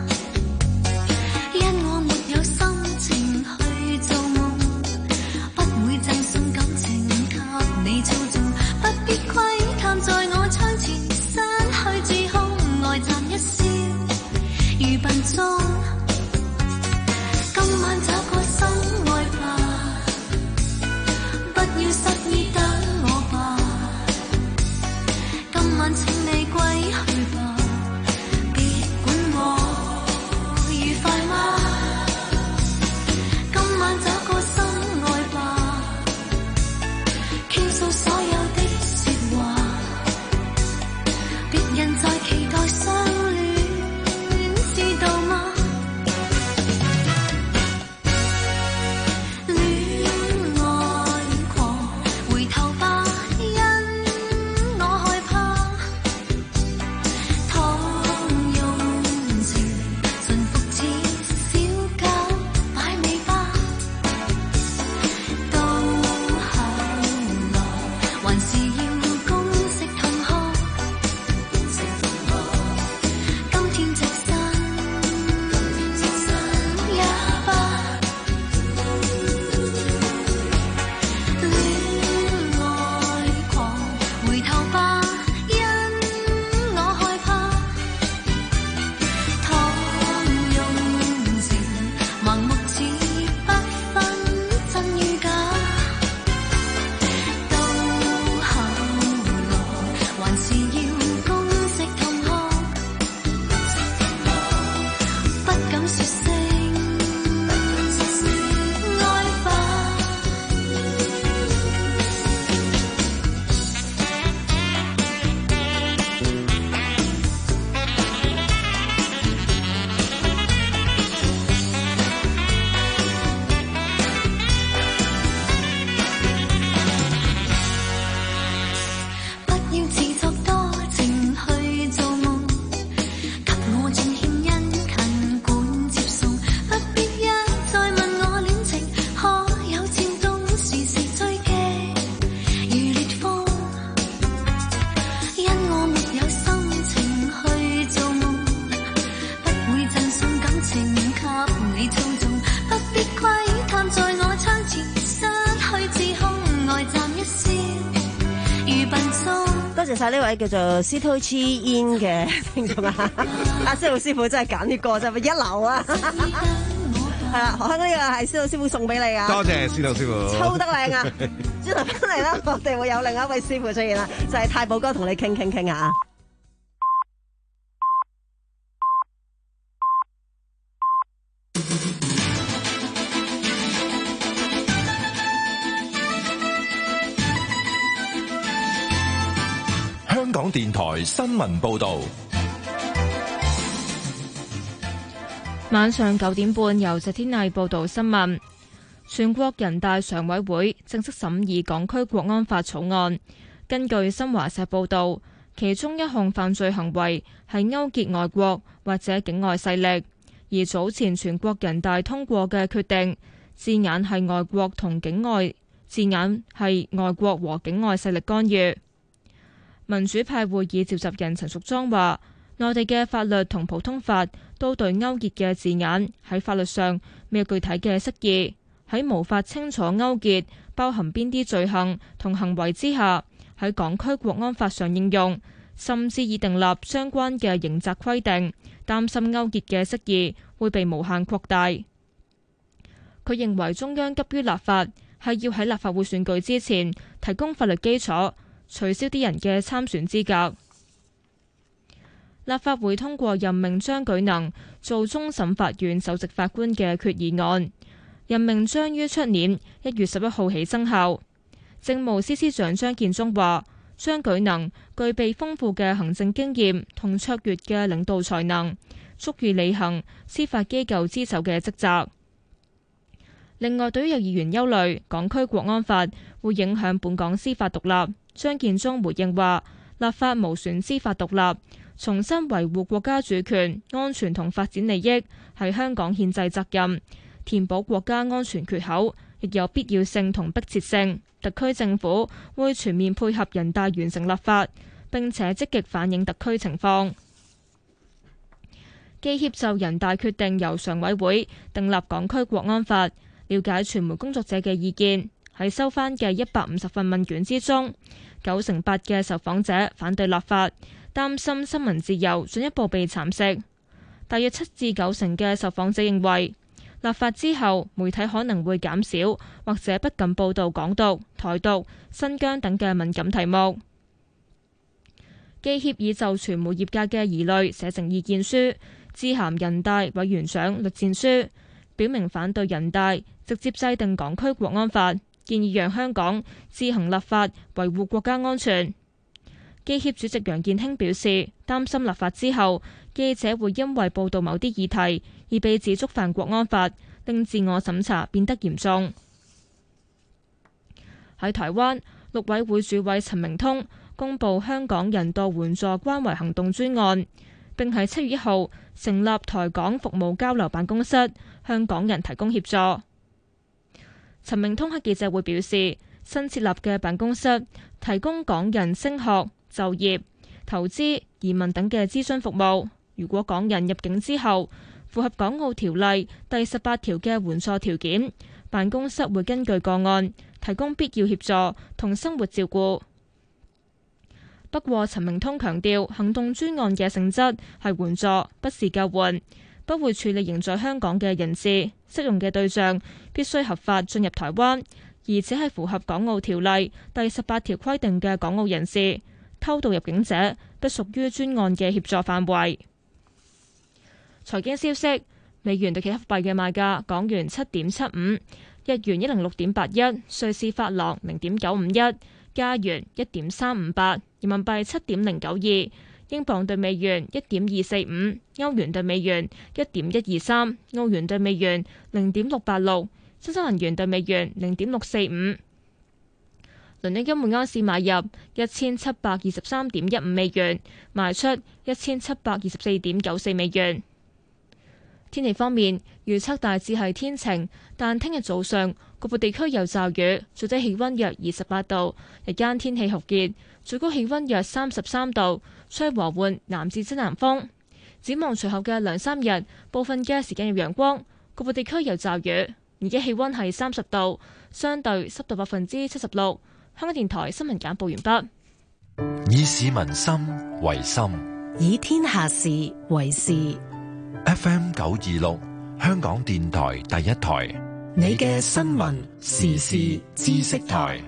因我沒有心情去做夢，不會贈送感情給你操縱，不必窺探在我窗前失去自控，呆站一笑如笨鐘。 下呢位叫做司徒黐煙嘅聽眾啊，阿司徒師傅真係揀啲歌真係一流啊！係啦，呢個係司徒師傅送俾你啊！ 多謝司徒師傅， 抽得靚啊！轉頭翻嚟啦，我哋會有另一位師傅出現啦，就係太保哥同你傾傾傾啊！ 香港電台新聞報道。 晚上九點半，由謝天麗報道新聞。全國人大常委會正式審議港區國安法草案。根據新華社報道，其中一項犯罪行為係勾結外國或者境外勢力，而早前全國人大通過嘅決定字眼係外國同境外，字眼係外國和境外勢力干預。民主派會議召集人陳淑莊話，內地嘅法律同普通法都對勾結嘅字眼喺法律上未有具體嘅釋義，喺無法清楚勾結包含邊啲罪行同行為之下，喺港區國安法上應用，甚至已訂立相關嘅刑責規定，擔心勾結嘅釋義會被無限擴大。佢認為中央急於立法，係要喺立法會選舉之前提供法律基礎，取消啲人嘅參選資格。立法會通過任命張舉能做終審法院首席法官嘅決議案，任命將於出年一月十一號起生效。政務司司長張建宗話，張舉能具備豐富嘅行政經驗同卓越嘅領導才能，足以履行司法機構之首嘅職責。另外，對於有議員憂慮港區國安法會影響本港司法獨立，張建宗回應話，立法無損司法獨立，重新維護國家主權、安全同發展利益係香港憲制責任，填補國家安全缺口亦有必要性同迫切性。特區政府會全面配合人大完成立法，並且積極反映特區情況。記協就人大決定由常委會訂立港區國安法，了解傳媒工作者嘅意見。喺收翻嘅一百五十份問卷之中，九成八嘅受訪者反對立法，擔心新聞自由進一步被蠶食。大約七至九成嘅受訪者認為，立法之後媒體可能會減少或者不敢報導港獨、台獨、新疆等嘅敏感題目。記協已就傳媒業界嘅疑慮寫成意見書，致函人大委員長栗戰書，表明反對人大直接制定港區國安法，建議讓香港自行立法維護國家安全。記協主席楊健興表示，擔心立法之後記者會因為報導某啲議題而被指觸犯國安法，令自我審查變得嚴重。喺台灣，陸委會主委陳明通公布香港人道援助關懷行動專案，並喺七月一號成立台港服務交流辦公室，向港人提供協助。陳明通喺記者會表示，新設立嘅辦公室提供港人升學、就業、投資、移民等嘅諮詢服務。如果港人入境之後符合港澳條例第十八條嘅援助條件，辦公室會根據個案提供必要協助同生活照顧。不過，陳明通強調，行動專案嘅性質係援助，不是救援，不會處理仍在香港嘅人士，適用嘅對象必須合法進入台灣，而且係符合港澳條例第十八條規定嘅港澳人士。偷渡入境者不屬於專案嘅協助範圍。財經消息：美元對其他貨幣嘅賣價，港元七點七五，日元一零六點八一，瑞士法郎零點九五一，加元一點三五八，人民幣七點零九二，英鎊對美元一點二四五，歐元對美元一點一二三，澳元對美元零點六八六，新西蘭元對美元零點六四五。倫敦金每安士買入一千七百二十三點一五美元，賣出一千七百二十四點九四美元。天氣方面，預測大致係天晴，但聽日早上局部地區有驟雨，最低氣溫約二十八度，日間天氣酷熱，最高氣溫約三十三度，吹和緩南至西南風。展望隨後嘅兩三日，部分嘅時間有陽光，局部地區有驟雨。而家氣溫係三十度，相對濕度百分之七十六。香港電台新聞簡報完畢。 以市民心為心， 以天下事為事。 F M 九二六，香港電台第一台， 你嘅新聞時事知識台。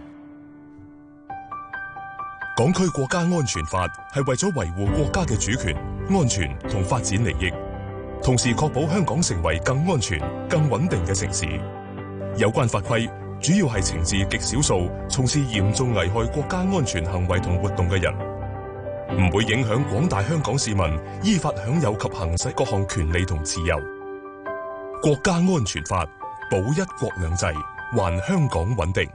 港區國家安全法係為咗維護國家嘅主權、安全同發展利益，同時確保香港成為更安全、更穩定嘅城市。有關法規主要係懲治極少數從事嚴重危害國家安全行為同活動嘅人，唔會影響廣大香港市民依法享有及行使各項權利同自由。國家安全法保一國兩制，還香港穩定。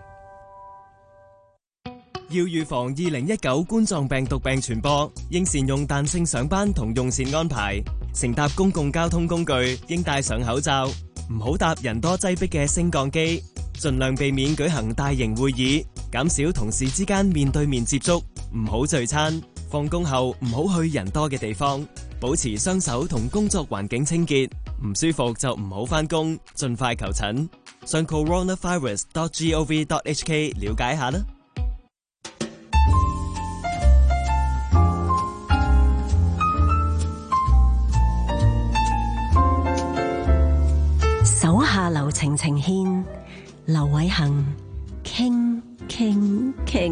要預防二零一九冠狀病毒病傳播，應善用彈性上班同用膳安排。乘搭公共交通工具應戴上口罩，唔好搭人多擠迫嘅升降機。盡量避免舉行大型會議，減少同事之間面對面接觸，唔好聚餐。放工後唔好去人多嘅地方，保持雙手同工作環境清潔。唔舒服就唔好返工，盡快求診。上 coronavirus dot gov dot hk 了解下啦。 手下留情情牽，劉偉恒傾傾傾。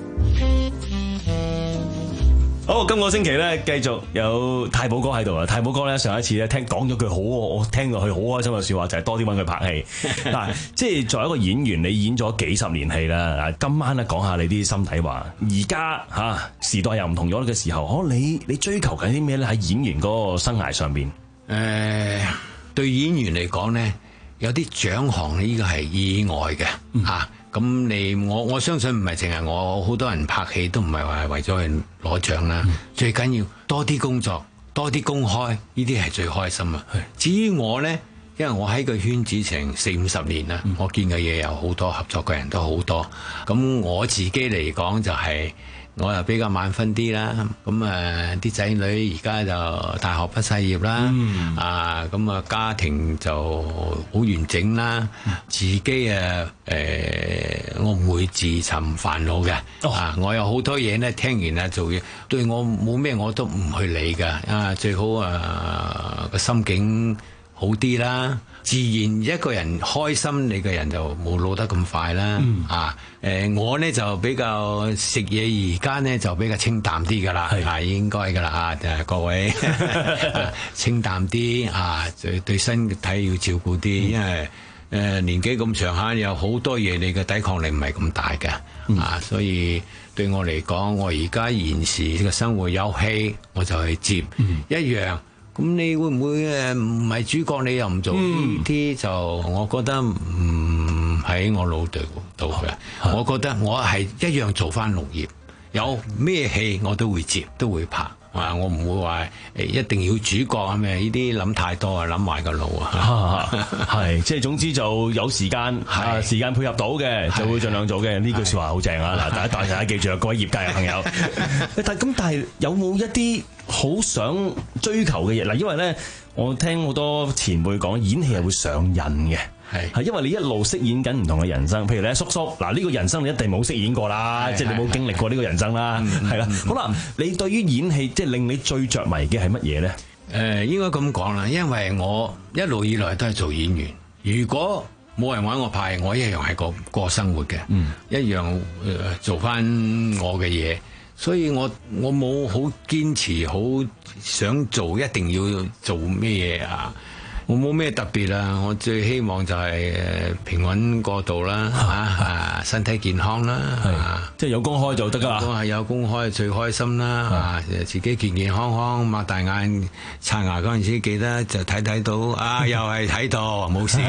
好，今個星期咧繼續有太保哥喺度啊！太保哥咧上一次咧聽講咗句好，我聽落去好開心嘅說話，就係、是、多啲揾佢拍戲。嗱，即係作為一個演員，你演咗幾十年戲啦。今晚咧講下你啲心底話。而家吓時代又唔同咗嘅時候，可你你追求緊啲咩咧？喺演員嗰個生涯上邊，誒、 呃，對演員嚟講咧，有啲獎項呢個係意外嘅吓。嗯啊咁你我我相信唔係淨係我，好多人拍戲都唔係話係為咗去攞獎啦。嗯、最緊要多啲工作，多啲公開，呢啲係最開心啊！至於我呢，因為我喺個圈子成四五十年啦，嗯、我見嘅嘢有好多，合作嘅人都好多。咁我自己嚟講就係、是。我又比較晚婚啲啦，咁誒啲仔女而家就大學畢曬業啦，嗯、啊咁啊家庭就好完整啦，嗯、自己誒誒、呃、我唔會自尋煩惱嘅，哦、啊我有好多嘢咧聽完啊做嘢對我冇咩我都唔去理㗎，啊最好啊個心境好啲啦。自然一個人開心，你個人就冇老得咁快啦。嗯、啊，誒我呢就比較食嘢，而家呢就比較清淡啲噶啦，係是應該噶啦啊！誒各位清淡啲啊，對對身體要照顧啲，嗯、因為誒、呃、年紀咁長下，有好多嘢你嘅抵抗力唔係咁大嘅、嗯、啊，所以對我嚟講，我而家現時嘅生活有戲我就去接、嗯、一樣。咁你會唔會誒唔係主角你又唔做呢啲、嗯、就我覺得唔喺我腦度度嘅，哦、我覺得我係一樣做翻農業，有咩戲我都會接，都會拍。啊！我唔會話誒一定要主角啊咩？呢啲諗太多啊，諗埋個腦啊！ 係即係總之就有時間，係時間配合到嘅就會盡量做嘅。呢句説話好正啊！嗱，大家大家記住啊，各位業界嘅朋友。但咁但係有冇一啲好想追求嘅嘢嗱？因為咧，我聽好多前輩講演戲係會上癮嘅。係，係因為你一路飾演緊唔同嘅人生，譬如你叔叔嗱，呢個人生你一定冇飾演過啦，即係你冇經歷過呢個人生啦，係啦。好啦，你對於演戲即係令你最着迷嘅係乜嘢咧？ 誒，應該咁講啦，因為我一路以來都係做演員，如果冇人揾我拍，我一樣係過過生活嘅，嗯，一樣誒做翻我嘅嘢，所以我我冇好堅持，好想做一定要做咩嘢啊。我冇咩特別啊！我最希望就係誒平穩過渡啦，嚇啊身體健康啦，啊即係有公開就得㗎啦。 都係有公開最開心啦，啊自己健健康康，擘大眼刷牙嗰陣時記得就睇睇到，啊又係睇到冇事，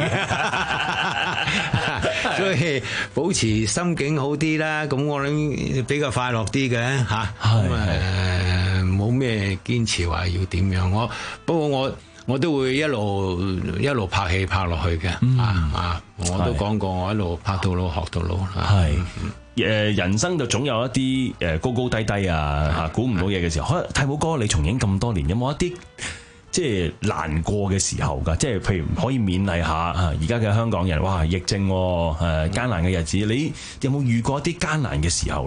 所以保持心境好啲啦。咁我諗比較快樂啲嘅嚇，咁誒冇咩堅持話要點樣。我不過我。我都會一路一路拍戲拍落去嘅，嗯、啊啊！我都講過，我一路拍到老學到老。 係誒、嗯，人生就總有一啲誒高高低低啊，嚇估唔到嘢嘅時候。可能太保哥，你從影咁多年，有冇一啲即係難過嘅時候㗎？即係譬如可以勉勵下啊，而家嘅香港人，哇！疫症誒艱難嘅日子，你有冇遇過一啲艱難嘅時候咧？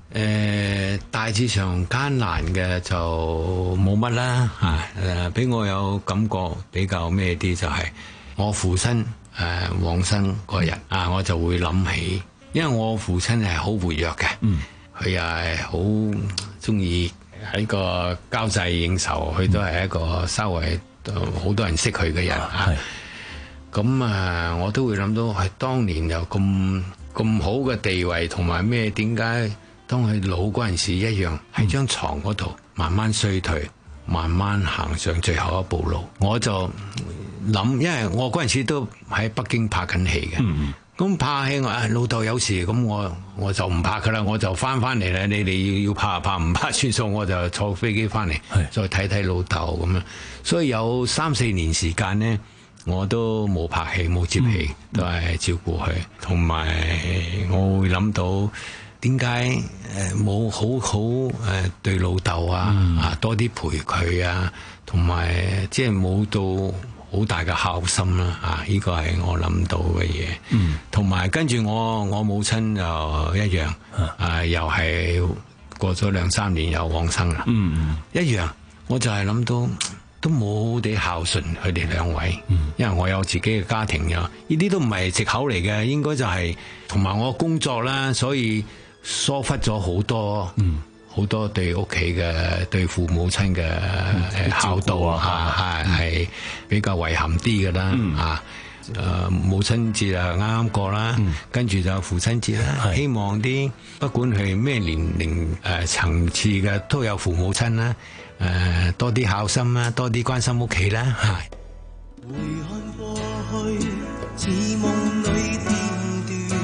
誒大致上艱難嘅就冇乜啦嚇，誒俾我有感覺比較咩啲就係我父親誒往生嗰日啊，我就會諗起，因為我父親係好活躍嘅，佢又係好中意喺個交際應酬，佢都係一個稍微好多人識佢嘅人嚇。咁啊，我都會諗到係當年有咁咁好嘅地位同埋咩？點解？當佢老嗰陣時一樣喺張床嗰度慢慢衰退，慢慢行上最後一步路。我就諗，因為我嗰陣時都喺北京拍緊戲嘅，咁、嗯、拍戲我、哎、老豆有事，咁我我就唔拍噶啦，我就翻翻嚟啦。你哋要要拍拍，唔拍算數，我就坐飛機翻嚟，再睇睇老豆咁樣。所以有三四年時間呢，我都冇拍戲冇接戲，嗯、都係照顧佢，同埋我會諗到。點解誒冇好好誒對老豆啊、嗯、啊多啲陪佢啊，同埋即係冇到好大嘅孝心啦啊！呢個係我諗到嘅嘢。嗯，同埋跟住我我母親又一樣啊，啊，又係過咗兩三年又往生啦。嗯嗯，一樣，我就係諗到都冇好地孝順佢哋兩位。嗯，因為我有自己嘅家庭呀，呢啲都唔係藉口嚟嘅，應該就係同埋我工作啦，所以。疏忽咗好多，好、嗯、多對屋企嘅對父母親嘅孝道啊，係係、嗯、比較遺憾啲嘅啦，啊、嗯，誒母親節啊啱啱過啦，嗯、跟住就父親節啦，希望啲不管係咩年齡誒層次嘅都有父母親啦，誒、呃、多啲孝心啦，多啲關心屋企啦，係。 回看過去，似夢裏片段。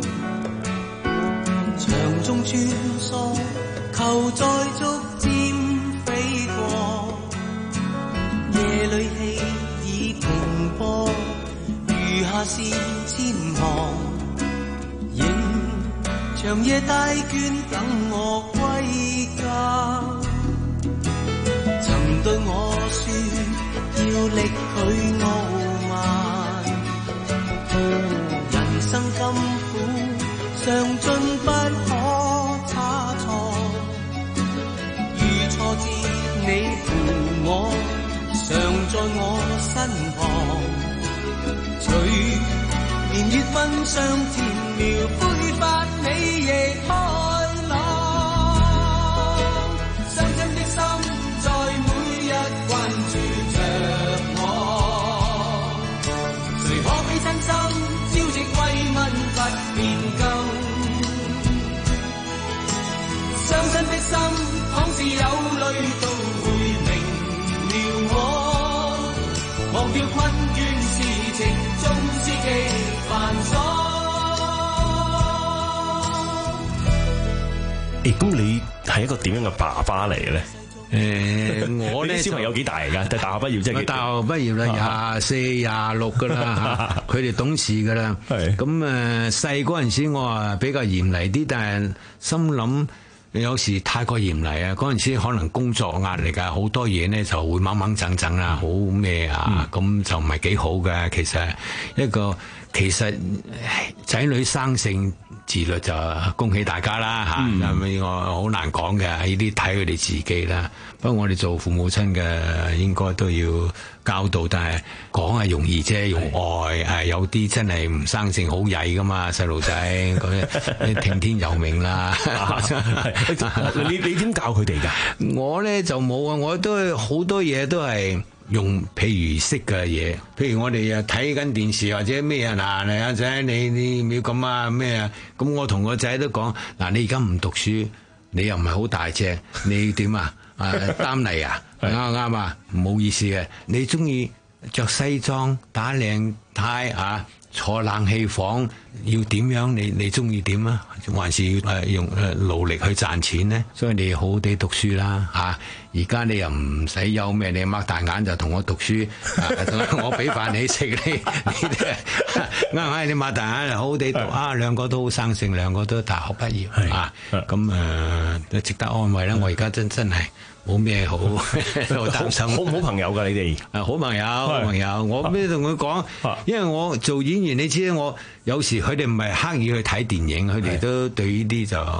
牆中穿梭，球在逐漸飛過，夜裏戲已停播，餘下是千行，仍長夜帶倦等我歸家。曾對我說要力拒傲慢，人生甘苦上進不可差錯，如挫折你扶我，常在我身旁，隨年月分上甜描灰發你亦開朗，傷心的心在每日關注着我，誰可比真心朝夕慰問不變更。傷心的心，倘是有淚都會明了我，忘掉困倦事情，縱是極繁瑣。 誒，咁你係一個點樣嘅爸爸嚟嘅咧？ 誒，我咧小朋友幾大嚟㗎？大學畢業即係大學畢業啦，廿四、廿六㗎啦嚇，佢哋懂事㗎啦。咁誒細嗰陣時，我啊比較嚴厲啲，但係心諗。有時太過嚴厲啊！嗰陣時可能工作壓力啊，好多嘢呢就會掹掹整整啊，好咩啊，咁、嗯、就唔係幾好嘅。其實一個其實仔女生性自律就恭喜大家啦嚇，咁我好難講嘅，呢啲睇佢哋自己啦。不過我哋做父母親嘅應該都要教導，但係講係容易啫，用愛係有啲真係唔生性好曳噶嘛，細路仔嗰聽天由命啦。 你你點教佢哋㗎？ 我咧就冇啊，我都好多嘢都係用譬如式嘅嘢，譬如我哋啊睇緊電視或者咩啊嗱，你阿仔你你唔要咁啊咩啊，咁我同個仔都講嗱，你而家唔讀書，你又唔係好大隻，你點啊？啊擔嚟啊，啱啱啊，唔好意思嘅，你中意着西裝打領呔啊，坐冷氣房要點樣？你你中意點啊？還是要誒用誒勞力去賺錢咧？所以你好好地讀書啦嚇！而家你又唔使憂咩？你擘大眼就同我讀書，我俾飯你食，你你啱啱你擘大眼就好好地讀啊！兩個都好生性，兩個都大學畢業啊！咁誒都值得安慰啦！我而家真真係冇咩好好擔心。 好唔好朋友㗎？你哋啊，好朋友，好朋友。我咩同佢講？因為我做演員，你知我有時佢哋唔係刻意去睇電影，佢哋都對呢啲就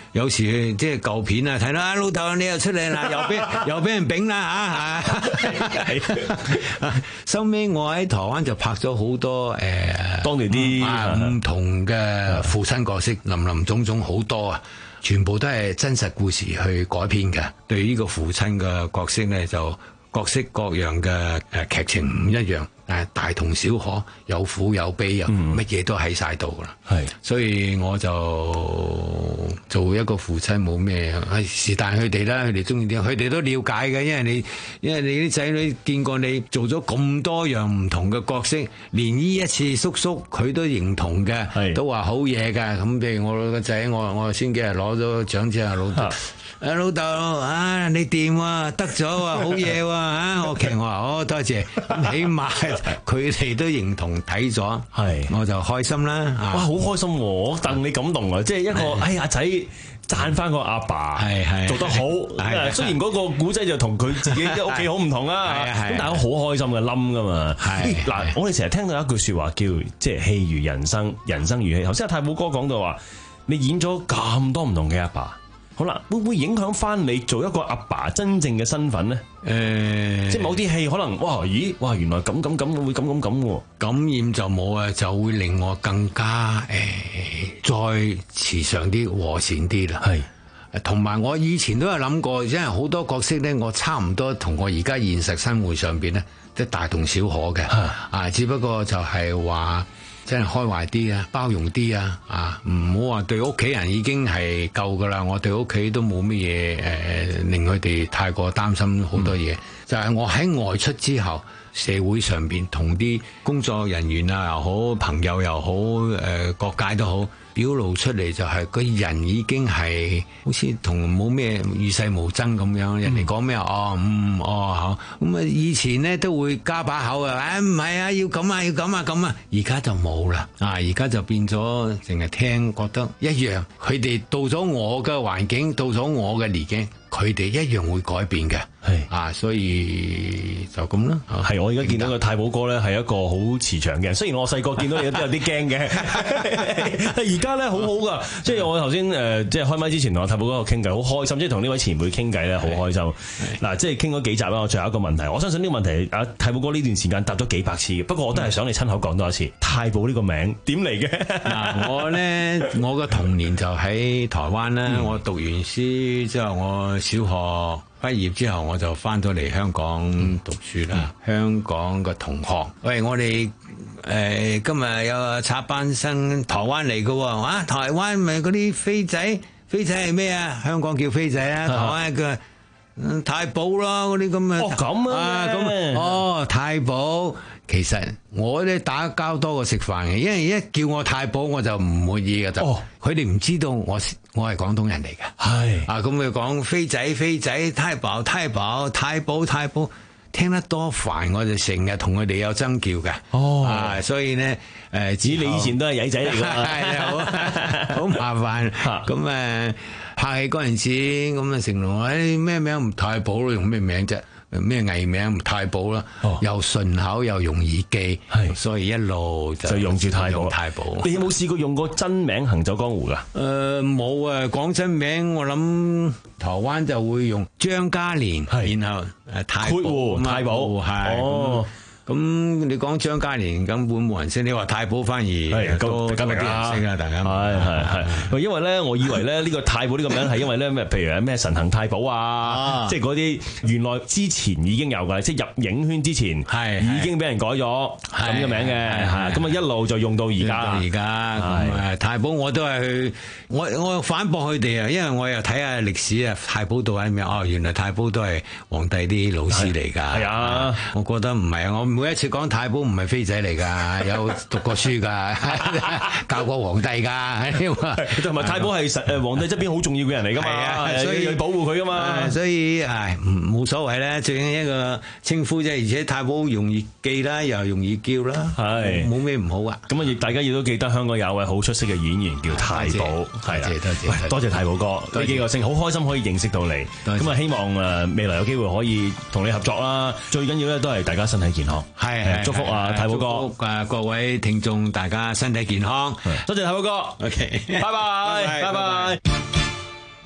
有時即係舊片啊，睇到啊老豆你又出嚟啦，又俾又俾人丙啦嚇。收尾我喺台灣就拍咗好多誒、呃、 當地啲唔同嘅父親角色，林林總總好多啊，全部都係真實故事去改編嘅。對呢個父親嘅角色咧，就各式各樣嘅誒劇情唔一樣。誒大同小可，有苦有悲，有乜嘢都喺晒度啦。係、嗯，所以我就做一個父親冇咩，是但佢哋啦，佢哋中意啲，佢哋都了解嘅，因為你因為你啲仔女見過你做咗咁多樣唔同嘅角色，連呢一次叔叔佢都認同嘅，都話好嘢嘅。咁譬如我個仔，我我先幾日攞咗獎之後，老豆。誒老豆啊，你掂喎，得咗喎，好嘢喎嚇！我其實我話哦，多謝，咁起碼佢哋都認同睇咗，係我就開心啦。 哇，好開心喎！我戥你感動啊，即係一個哎阿仔讚翻個阿爸，係係做得好。雖然嗰個古仔就同佢自己屋企好唔同啦，咁但係我好開心嘅冧噶嘛。嗱，我哋成日聽到一句説話叫即係戲如人生，人生如戲。頭先阿太保哥講到話，你演咗咁多唔同嘅阿爸。好啦，會唔會影響翻你做一個阿爸真正嘅身份咧？誒、呃，即係某啲戲可能，哇，咦，哇，原來咁咁咁會咁咁咁喎。感染就冇啊，就會令我更加誒、呃，再慈祥啲、和善啲啦。係，同埋我以前都有諗過，因為好多角色咧，我差唔多同我而家現實生活上邊咧，即係大同小可嘅。啊，只不過就係話。真係開懷啲啊，包容啲啊，啊唔好話對屋企人已經係夠噶啦，我對屋企都冇乜嘢誒，令佢哋太過擔心好多嘢。嗯、就係我喺外出之後，社會上邊同啲工作人員啊又好，朋友又好，誒、呃、各界都好，表露出嚟就係個人已經係好似同冇咩與世無爭咁樣，人哋講咩哦嗯哦好，咁啊以前咧都會加把口啊，誒唔係啊要咁啊要咁啊咁啊，而家就冇啦，啊而家就變咗淨係聽覺得一樣，佢哋到咗我嘅環境，到咗我嘅年紀，佢哋一樣會改變嘅。係啊，所以就咁啦。 係我而家見到個太保哥咧，係一個好慈祥嘅。雖然我細個見到你都有啲驚嘅，而家咧好好噶。即係我頭先誒，即係開麥之前同阿太保哥傾偈，好開心。即係同呢位前輩傾偈咧，好開心。嗱，即係傾咗幾集啦。我最後一個問題，我相信呢個問題阿太保哥呢段時間答咗幾百次嘅。不過我都係想你親口講多一次，太保呢個名點嚟嘅？ 嗱，我咧我嘅童年就喺台灣啦。嗯、我讀完書之後，我小學畢業之後我就翻咗嚟香港讀書啦。嗯、香港嘅同學，喂，我哋誒、呃、今日有個插班生台灣嚟嘅喎，啊，台灣咪嗰啲飛仔，飛仔係咩啊？香港叫飛仔啊，台灣叫嗯太保咯，嗰啲咁嘅。哦咁啊，咁哦太保。其實我咧打交多過食飯嘅，因為一叫我太保我就唔滿意嘅，就佢哋唔知道我我係廣東人嚟嘅。係啊，咁佢講飛仔飛仔太保太保太保太保，聽得多煩，我就成日同佢哋有爭叫嘅。哦，啊，所以咧誒， 指你以前都係曳仔嚟㗎， 係啊，好好麻煩。咁誒拍戲嗰陣時，咁啊成龍話誒咩名唔太保咯，用咩名啫？咩藝名太保啦，哦、又順口又容易記，係所以一路就， 就用住太保。 太保， 你有冇試過用過真名行走江湖噶？ 誒冇啊，講真名我諗台灣就會用張嘉連，然後誒太保，太保係。哦咁你講張嘉連根本冇人識，你話太保反而都今日啲人識啊！大家係係係，因為咧，我以為咧呢個太保呢個名係因為咧咩？譬如咩神行太保啊，即係嗰啲原來之前已經有㗎，即係入影圈之前係已經俾人改咗咁嘅名嘅，係咁啊一路就用到而家。 而家咁誒太保我都係去，我我反駁佢哋啊，因為我又睇下歷史啊，太保到係咩？哦，原來太保都係皇帝啲老師嚟㗎。係啊，我覺得唔係啊，我每一次講太保唔係飛仔嚟噶，有讀過書噶，教過皇帝噶， 同埋太保係實誒皇帝側邊好重要嘅人嚟噶嘛，所以要保護佢噶嘛， 所以唉冇所謂咧，最緊一個稱呼啫，而且太保容易記啦，又容易叫啦，係冇咩唔好啊。 咁啊，亦大家亦都記得香港有位好出色嘅演員叫太保，係啊，多謝多謝太保哥，呢幾個星好開心可以認識到你，咁啊希望誒未來有機會可以同你合作啦，最緊要咧都係大家身體健康。係祝福啊，太保哥！ 啊，各位聽眾，大家身體健康， 多謝太保哥。 OK， 拜拜，拜拜。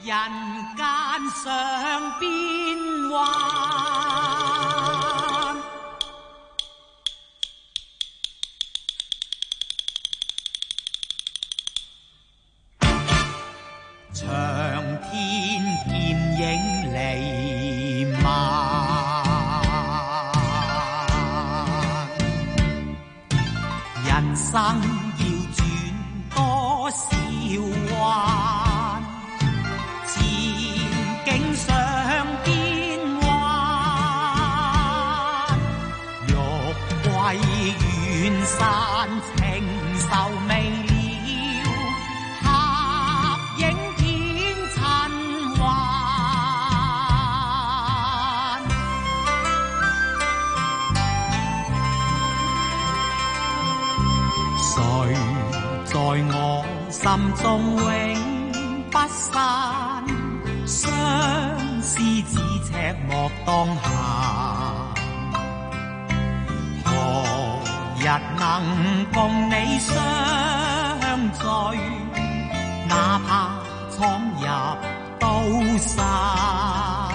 人間上變幻，長天劍影彌漫，人生要轉多少彎，前景上變幻，玉桂遠山情愁未了，合影片塵寰。誰在我心中永不散？相思咫尺莫當閒，何日能共你相聚？哪怕闖入刀山，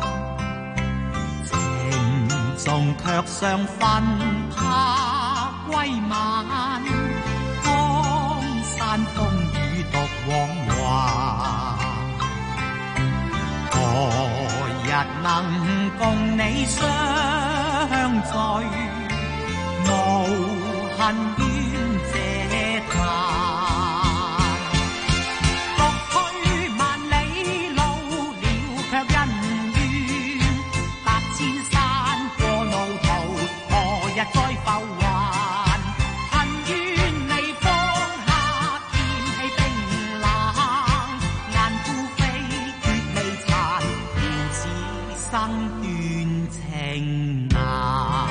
情重卻相分怕歸晚，江山風雨獨往還。何日能共你相聚？無恨怨這壇，獨去萬里路了，卻恩怨百千山過路途，何日再浮還？恨怨你放下天氣冰冷，雁孤飛月未殘，緣此生斷情難。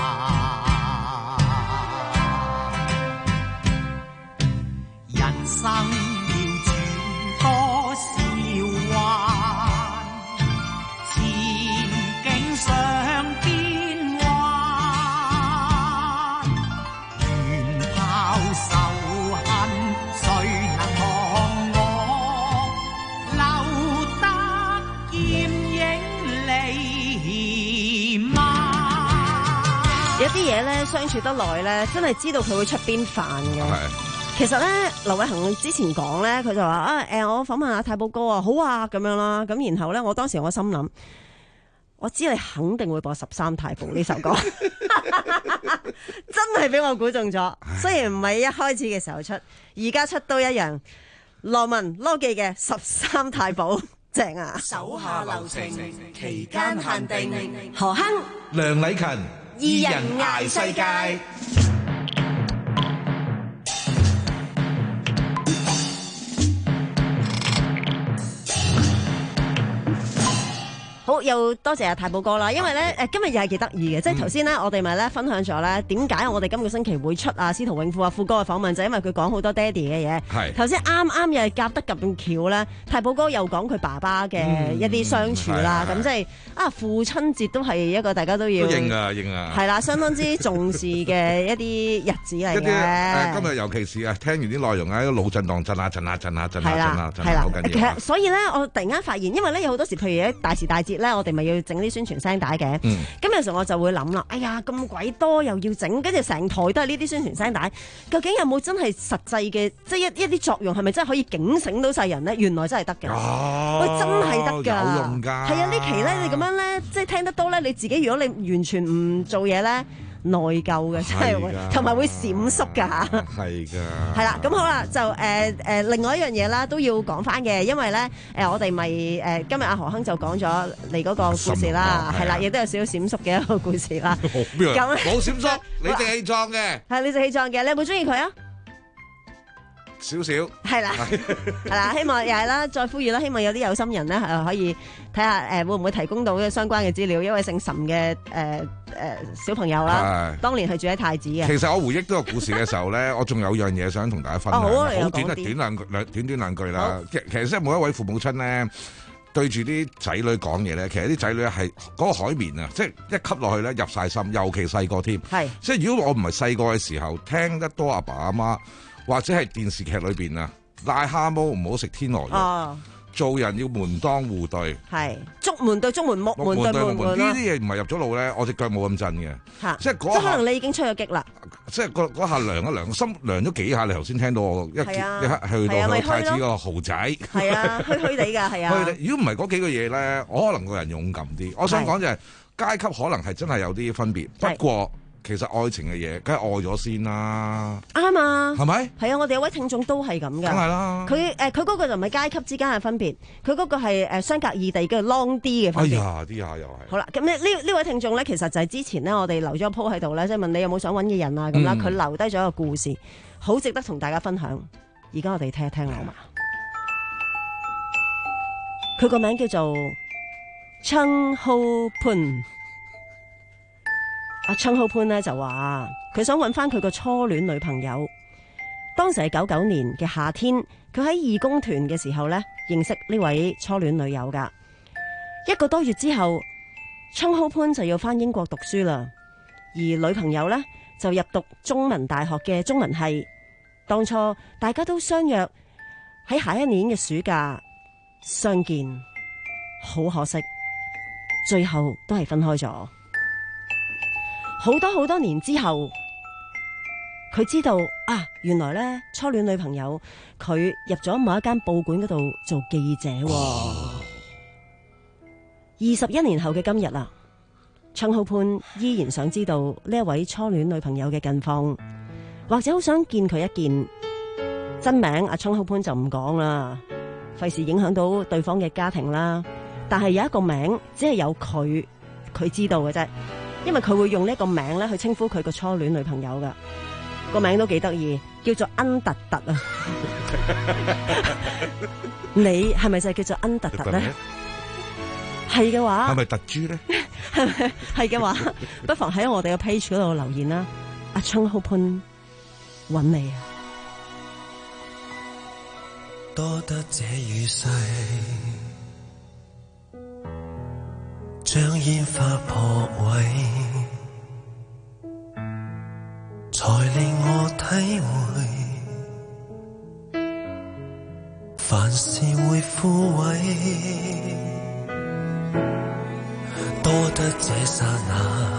人生要轉多少彎，前景上變幻，願拋仇恨，誰能忘我？留得劍影彌漫。 有啲嘢咧相處得耐咧，真係知道佢會出邊飯嘅。其實咧，劉偉恒之前講咧，佢就話啊，誒，我訪問下太保哥啊，好啊，咁樣啦。咁然後咧，我當時我心諗，我知你肯定會播《十三太保》呢首歌，真係俾我估中咗。雖然唔係一開始嘅時候出，而家出都一樣。羅文羅記嘅《十三太保》正啊！ 手下留情，期間限定。 何亨、 梁禮勤， 二人捱世界。好，又多謝阿太保哥啦，因為咧誒今日又係幾得意嘅，即係頭先咧我哋咪咧分享咗咧點解我哋今個星期會出啊司徒永富啊富哥嘅訪問，就係因為佢講好多爹哋嘅嘢。係頭先啱啱又係夾得咁巧咧，太保哥又講佢爸爸嘅一啲相處啦，咁即係啊父親節都係一個大家都要應啊應啊， 係啦，相當之重視嘅一啲日子嚟嘅。 誒今日尤其是啊，聽完啲內容啊，腦震盪震下震下震下震下震下震下好緊要。 其實所以咧，我突然間發現，因為咧有好多時，譬如喺大時大節咧，我哋咪要整啲宣傳聲帶嘅。嗯。咁有時候我就會諗啦，哎呀咁鬼多又要整，跟住成台都係呢啲宣傳聲帶，究竟有冇真係實際嘅，即係一一啲作用係咪真係可以警醒到世人咧？原來真係得嘅。哦。喂，真係得㗎。有用㗎。係啊，呢期咧你咁樣咧，即係聽得多咧，你自己如果你完全唔做嘢咧，內疚嘅真係會，同埋會閃縮㗎嚇。 係㗎。 係啦，咁好啦，就誒誒、呃、另外一樣嘢啦，都要講翻嘅，因為咧誒、呃、我哋咪誒今日阿何亨就講咗你嗰個故事啦，係啦，亦都有少少閃縮嘅一個故事啦。 咁冇閃縮，理直氣壯嘅。係理直氣壯嘅，你有冇中意佢啊？ 少少係啦，係啦，希望又係啦，再呼籲啦，希望有啲有心人咧係可以睇下誒會唔會提供到相關嘅資料，因為姓岑嘅誒誒小朋友啦，當年係住喺太子嘅。 其實我回憶呢個故事嘅時候咧，我仲有樣嘢想同大家分享，好、哦、短啊，短兩兩短短兩句啦。其其實即係每一位父母親咧，對住啲仔女講嘢咧，其實啲仔女係嗰個海綿啊，即係一吸落去咧入晒心，尤其細個添。係，即係如果我唔係細個嘅時候聽得多阿爸阿媽，或者係電視劇裏邊啊，癩蛤蟆唔好食天鵝肉。哦做人要門當戶對， 係竹門對竹門，木門對木門呢啲嘢唔係入咗腦咧，我隻腳冇咁震嘅， 嚇， 即係嗰即係可能你已經出咗擊啦， 即係嗰嗰下涼一涼，心涼咗幾下。你頭先聽到我一一刻去到去太子個豪宅， 係啊，虛虛地㗎，係啊。 如果唔係嗰幾個嘢咧，我可能個人勇敢啲。我想講就係階級可能係真係有啲分別，不過。其實愛情嘅嘢，梗係愛咗先啦。 啱啊， 係咪？ 係啊，我哋有位聽眾都係咁㗎。 梗係啦。 佢誒佢嗰個就唔係階級之間嘅分別，佢嗰個係誒相隔異地嘅 long 啲嘅分別。 哎呀，啲下又係。 好啦，咁呢呢呢位聽眾咧，其實就係之前咧，我哋留咗個 po 喺度咧，即係問你有冇想揾嘅人啊咁啦。佢、嗯、留低咗一個故事，好值得同大家分享。而家我哋聽一聽好嘛？佢個名叫做 Chung Ho Poon。阿 Chung Ho Poon 咧就話佢想揾翻佢個初戀女朋友，當時係九九年嘅夏天，佢喺義工團嘅時候咧認識呢位初戀女友噶。一個多月之後 Chung Ho Poon 就要翻英國讀書啦，而女朋友咧就入讀中文大學嘅中文系。當初大家都相約喺下一年嘅暑假相見，好可惜，最後都係分開咗。好多好多年之後，佢知道啊，原來咧初戀女朋友佢入咗某一間報館嗰度做記者。二十一年後嘅今日啦，Chung Ho Poon依然想知道呢一位初戀女朋友嘅近況，或者好想見佢一見。真名阿 Chung Ho Poon就唔講啦，費事影響到對方嘅家庭啦。但係有一個名，只係有佢佢知道嘅啫。因為佢會用呢個名咧去稱呼佢個初戀女朋友噶，個名都幾得意，叫做恩特特啊！你係咪就係叫做恩特特咧？係嘅話， 係咪特豬咧？ 係咪係嘅話，不妨喺我哋嘅 page 嗰度留言啦。阿 Chung Ho Poon 揾你啊！ 多得這雨勢，將煙花撲毀，才令我體會，凡事會枯萎。多得這剎那，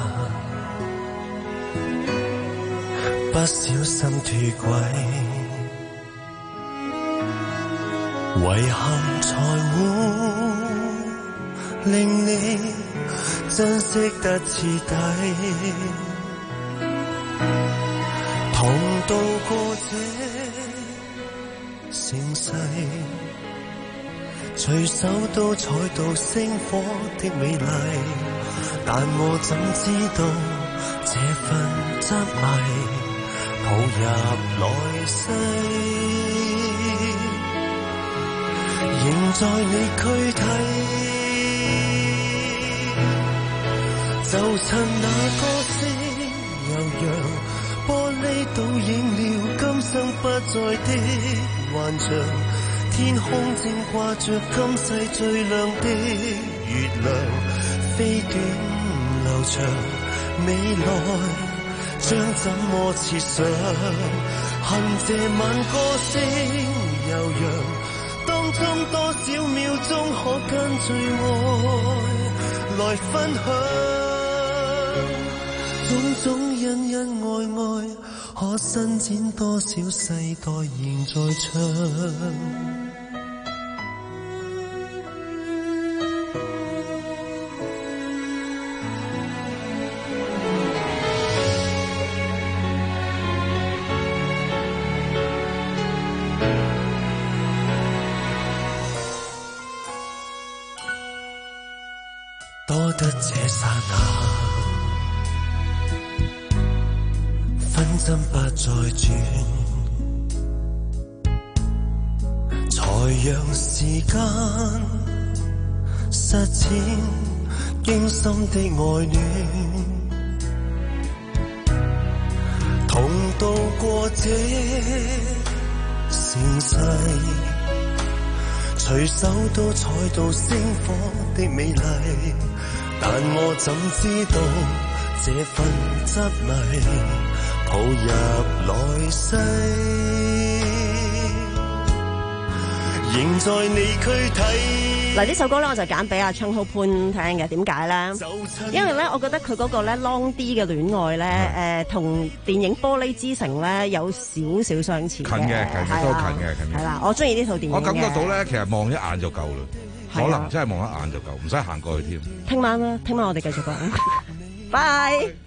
不小心脫軌，遺憾才會令你珍惜得徹底，同渡過這盛世，隨手都採到星火的美麗，但我怎知道這份執迷抱入來世，仍在你軀體。就趁那歌聲悠揚，玻璃倒映了今生不再的幻象，天空正掛着今世最亮的月亮，飛短流長，未來將怎麼設想？恨這晚歌聲悠揚，當中多少秒鐘可跟最愛來分享？種種恩恩愛愛，可伸展多少世代仍在唱。多得這剎那，分針不再轉，才讓時間實踐驚心的愛戀，同渡過這盛世，隨手都採到星火的美麗，但我怎知道這份執迷抱入來世， 仍在你軀體。 嗱，呢首歌咧我就揀俾阿昌浩潘聽嘅，點解咧？因為咧，我覺得佢嗰個咧 long 啲嘅戀愛咧，誒同電影《玻璃之城》咧有少少相似嘅， 近嘅，其實都近嘅，近嘅。 係啦，我中意呢套電影嘅。 我感覺到咧，其實望一眼就夠啦， 係啊可能真係望一眼就夠，唔使行過去添。 聽晚啦，聽晚我哋繼續講，拜。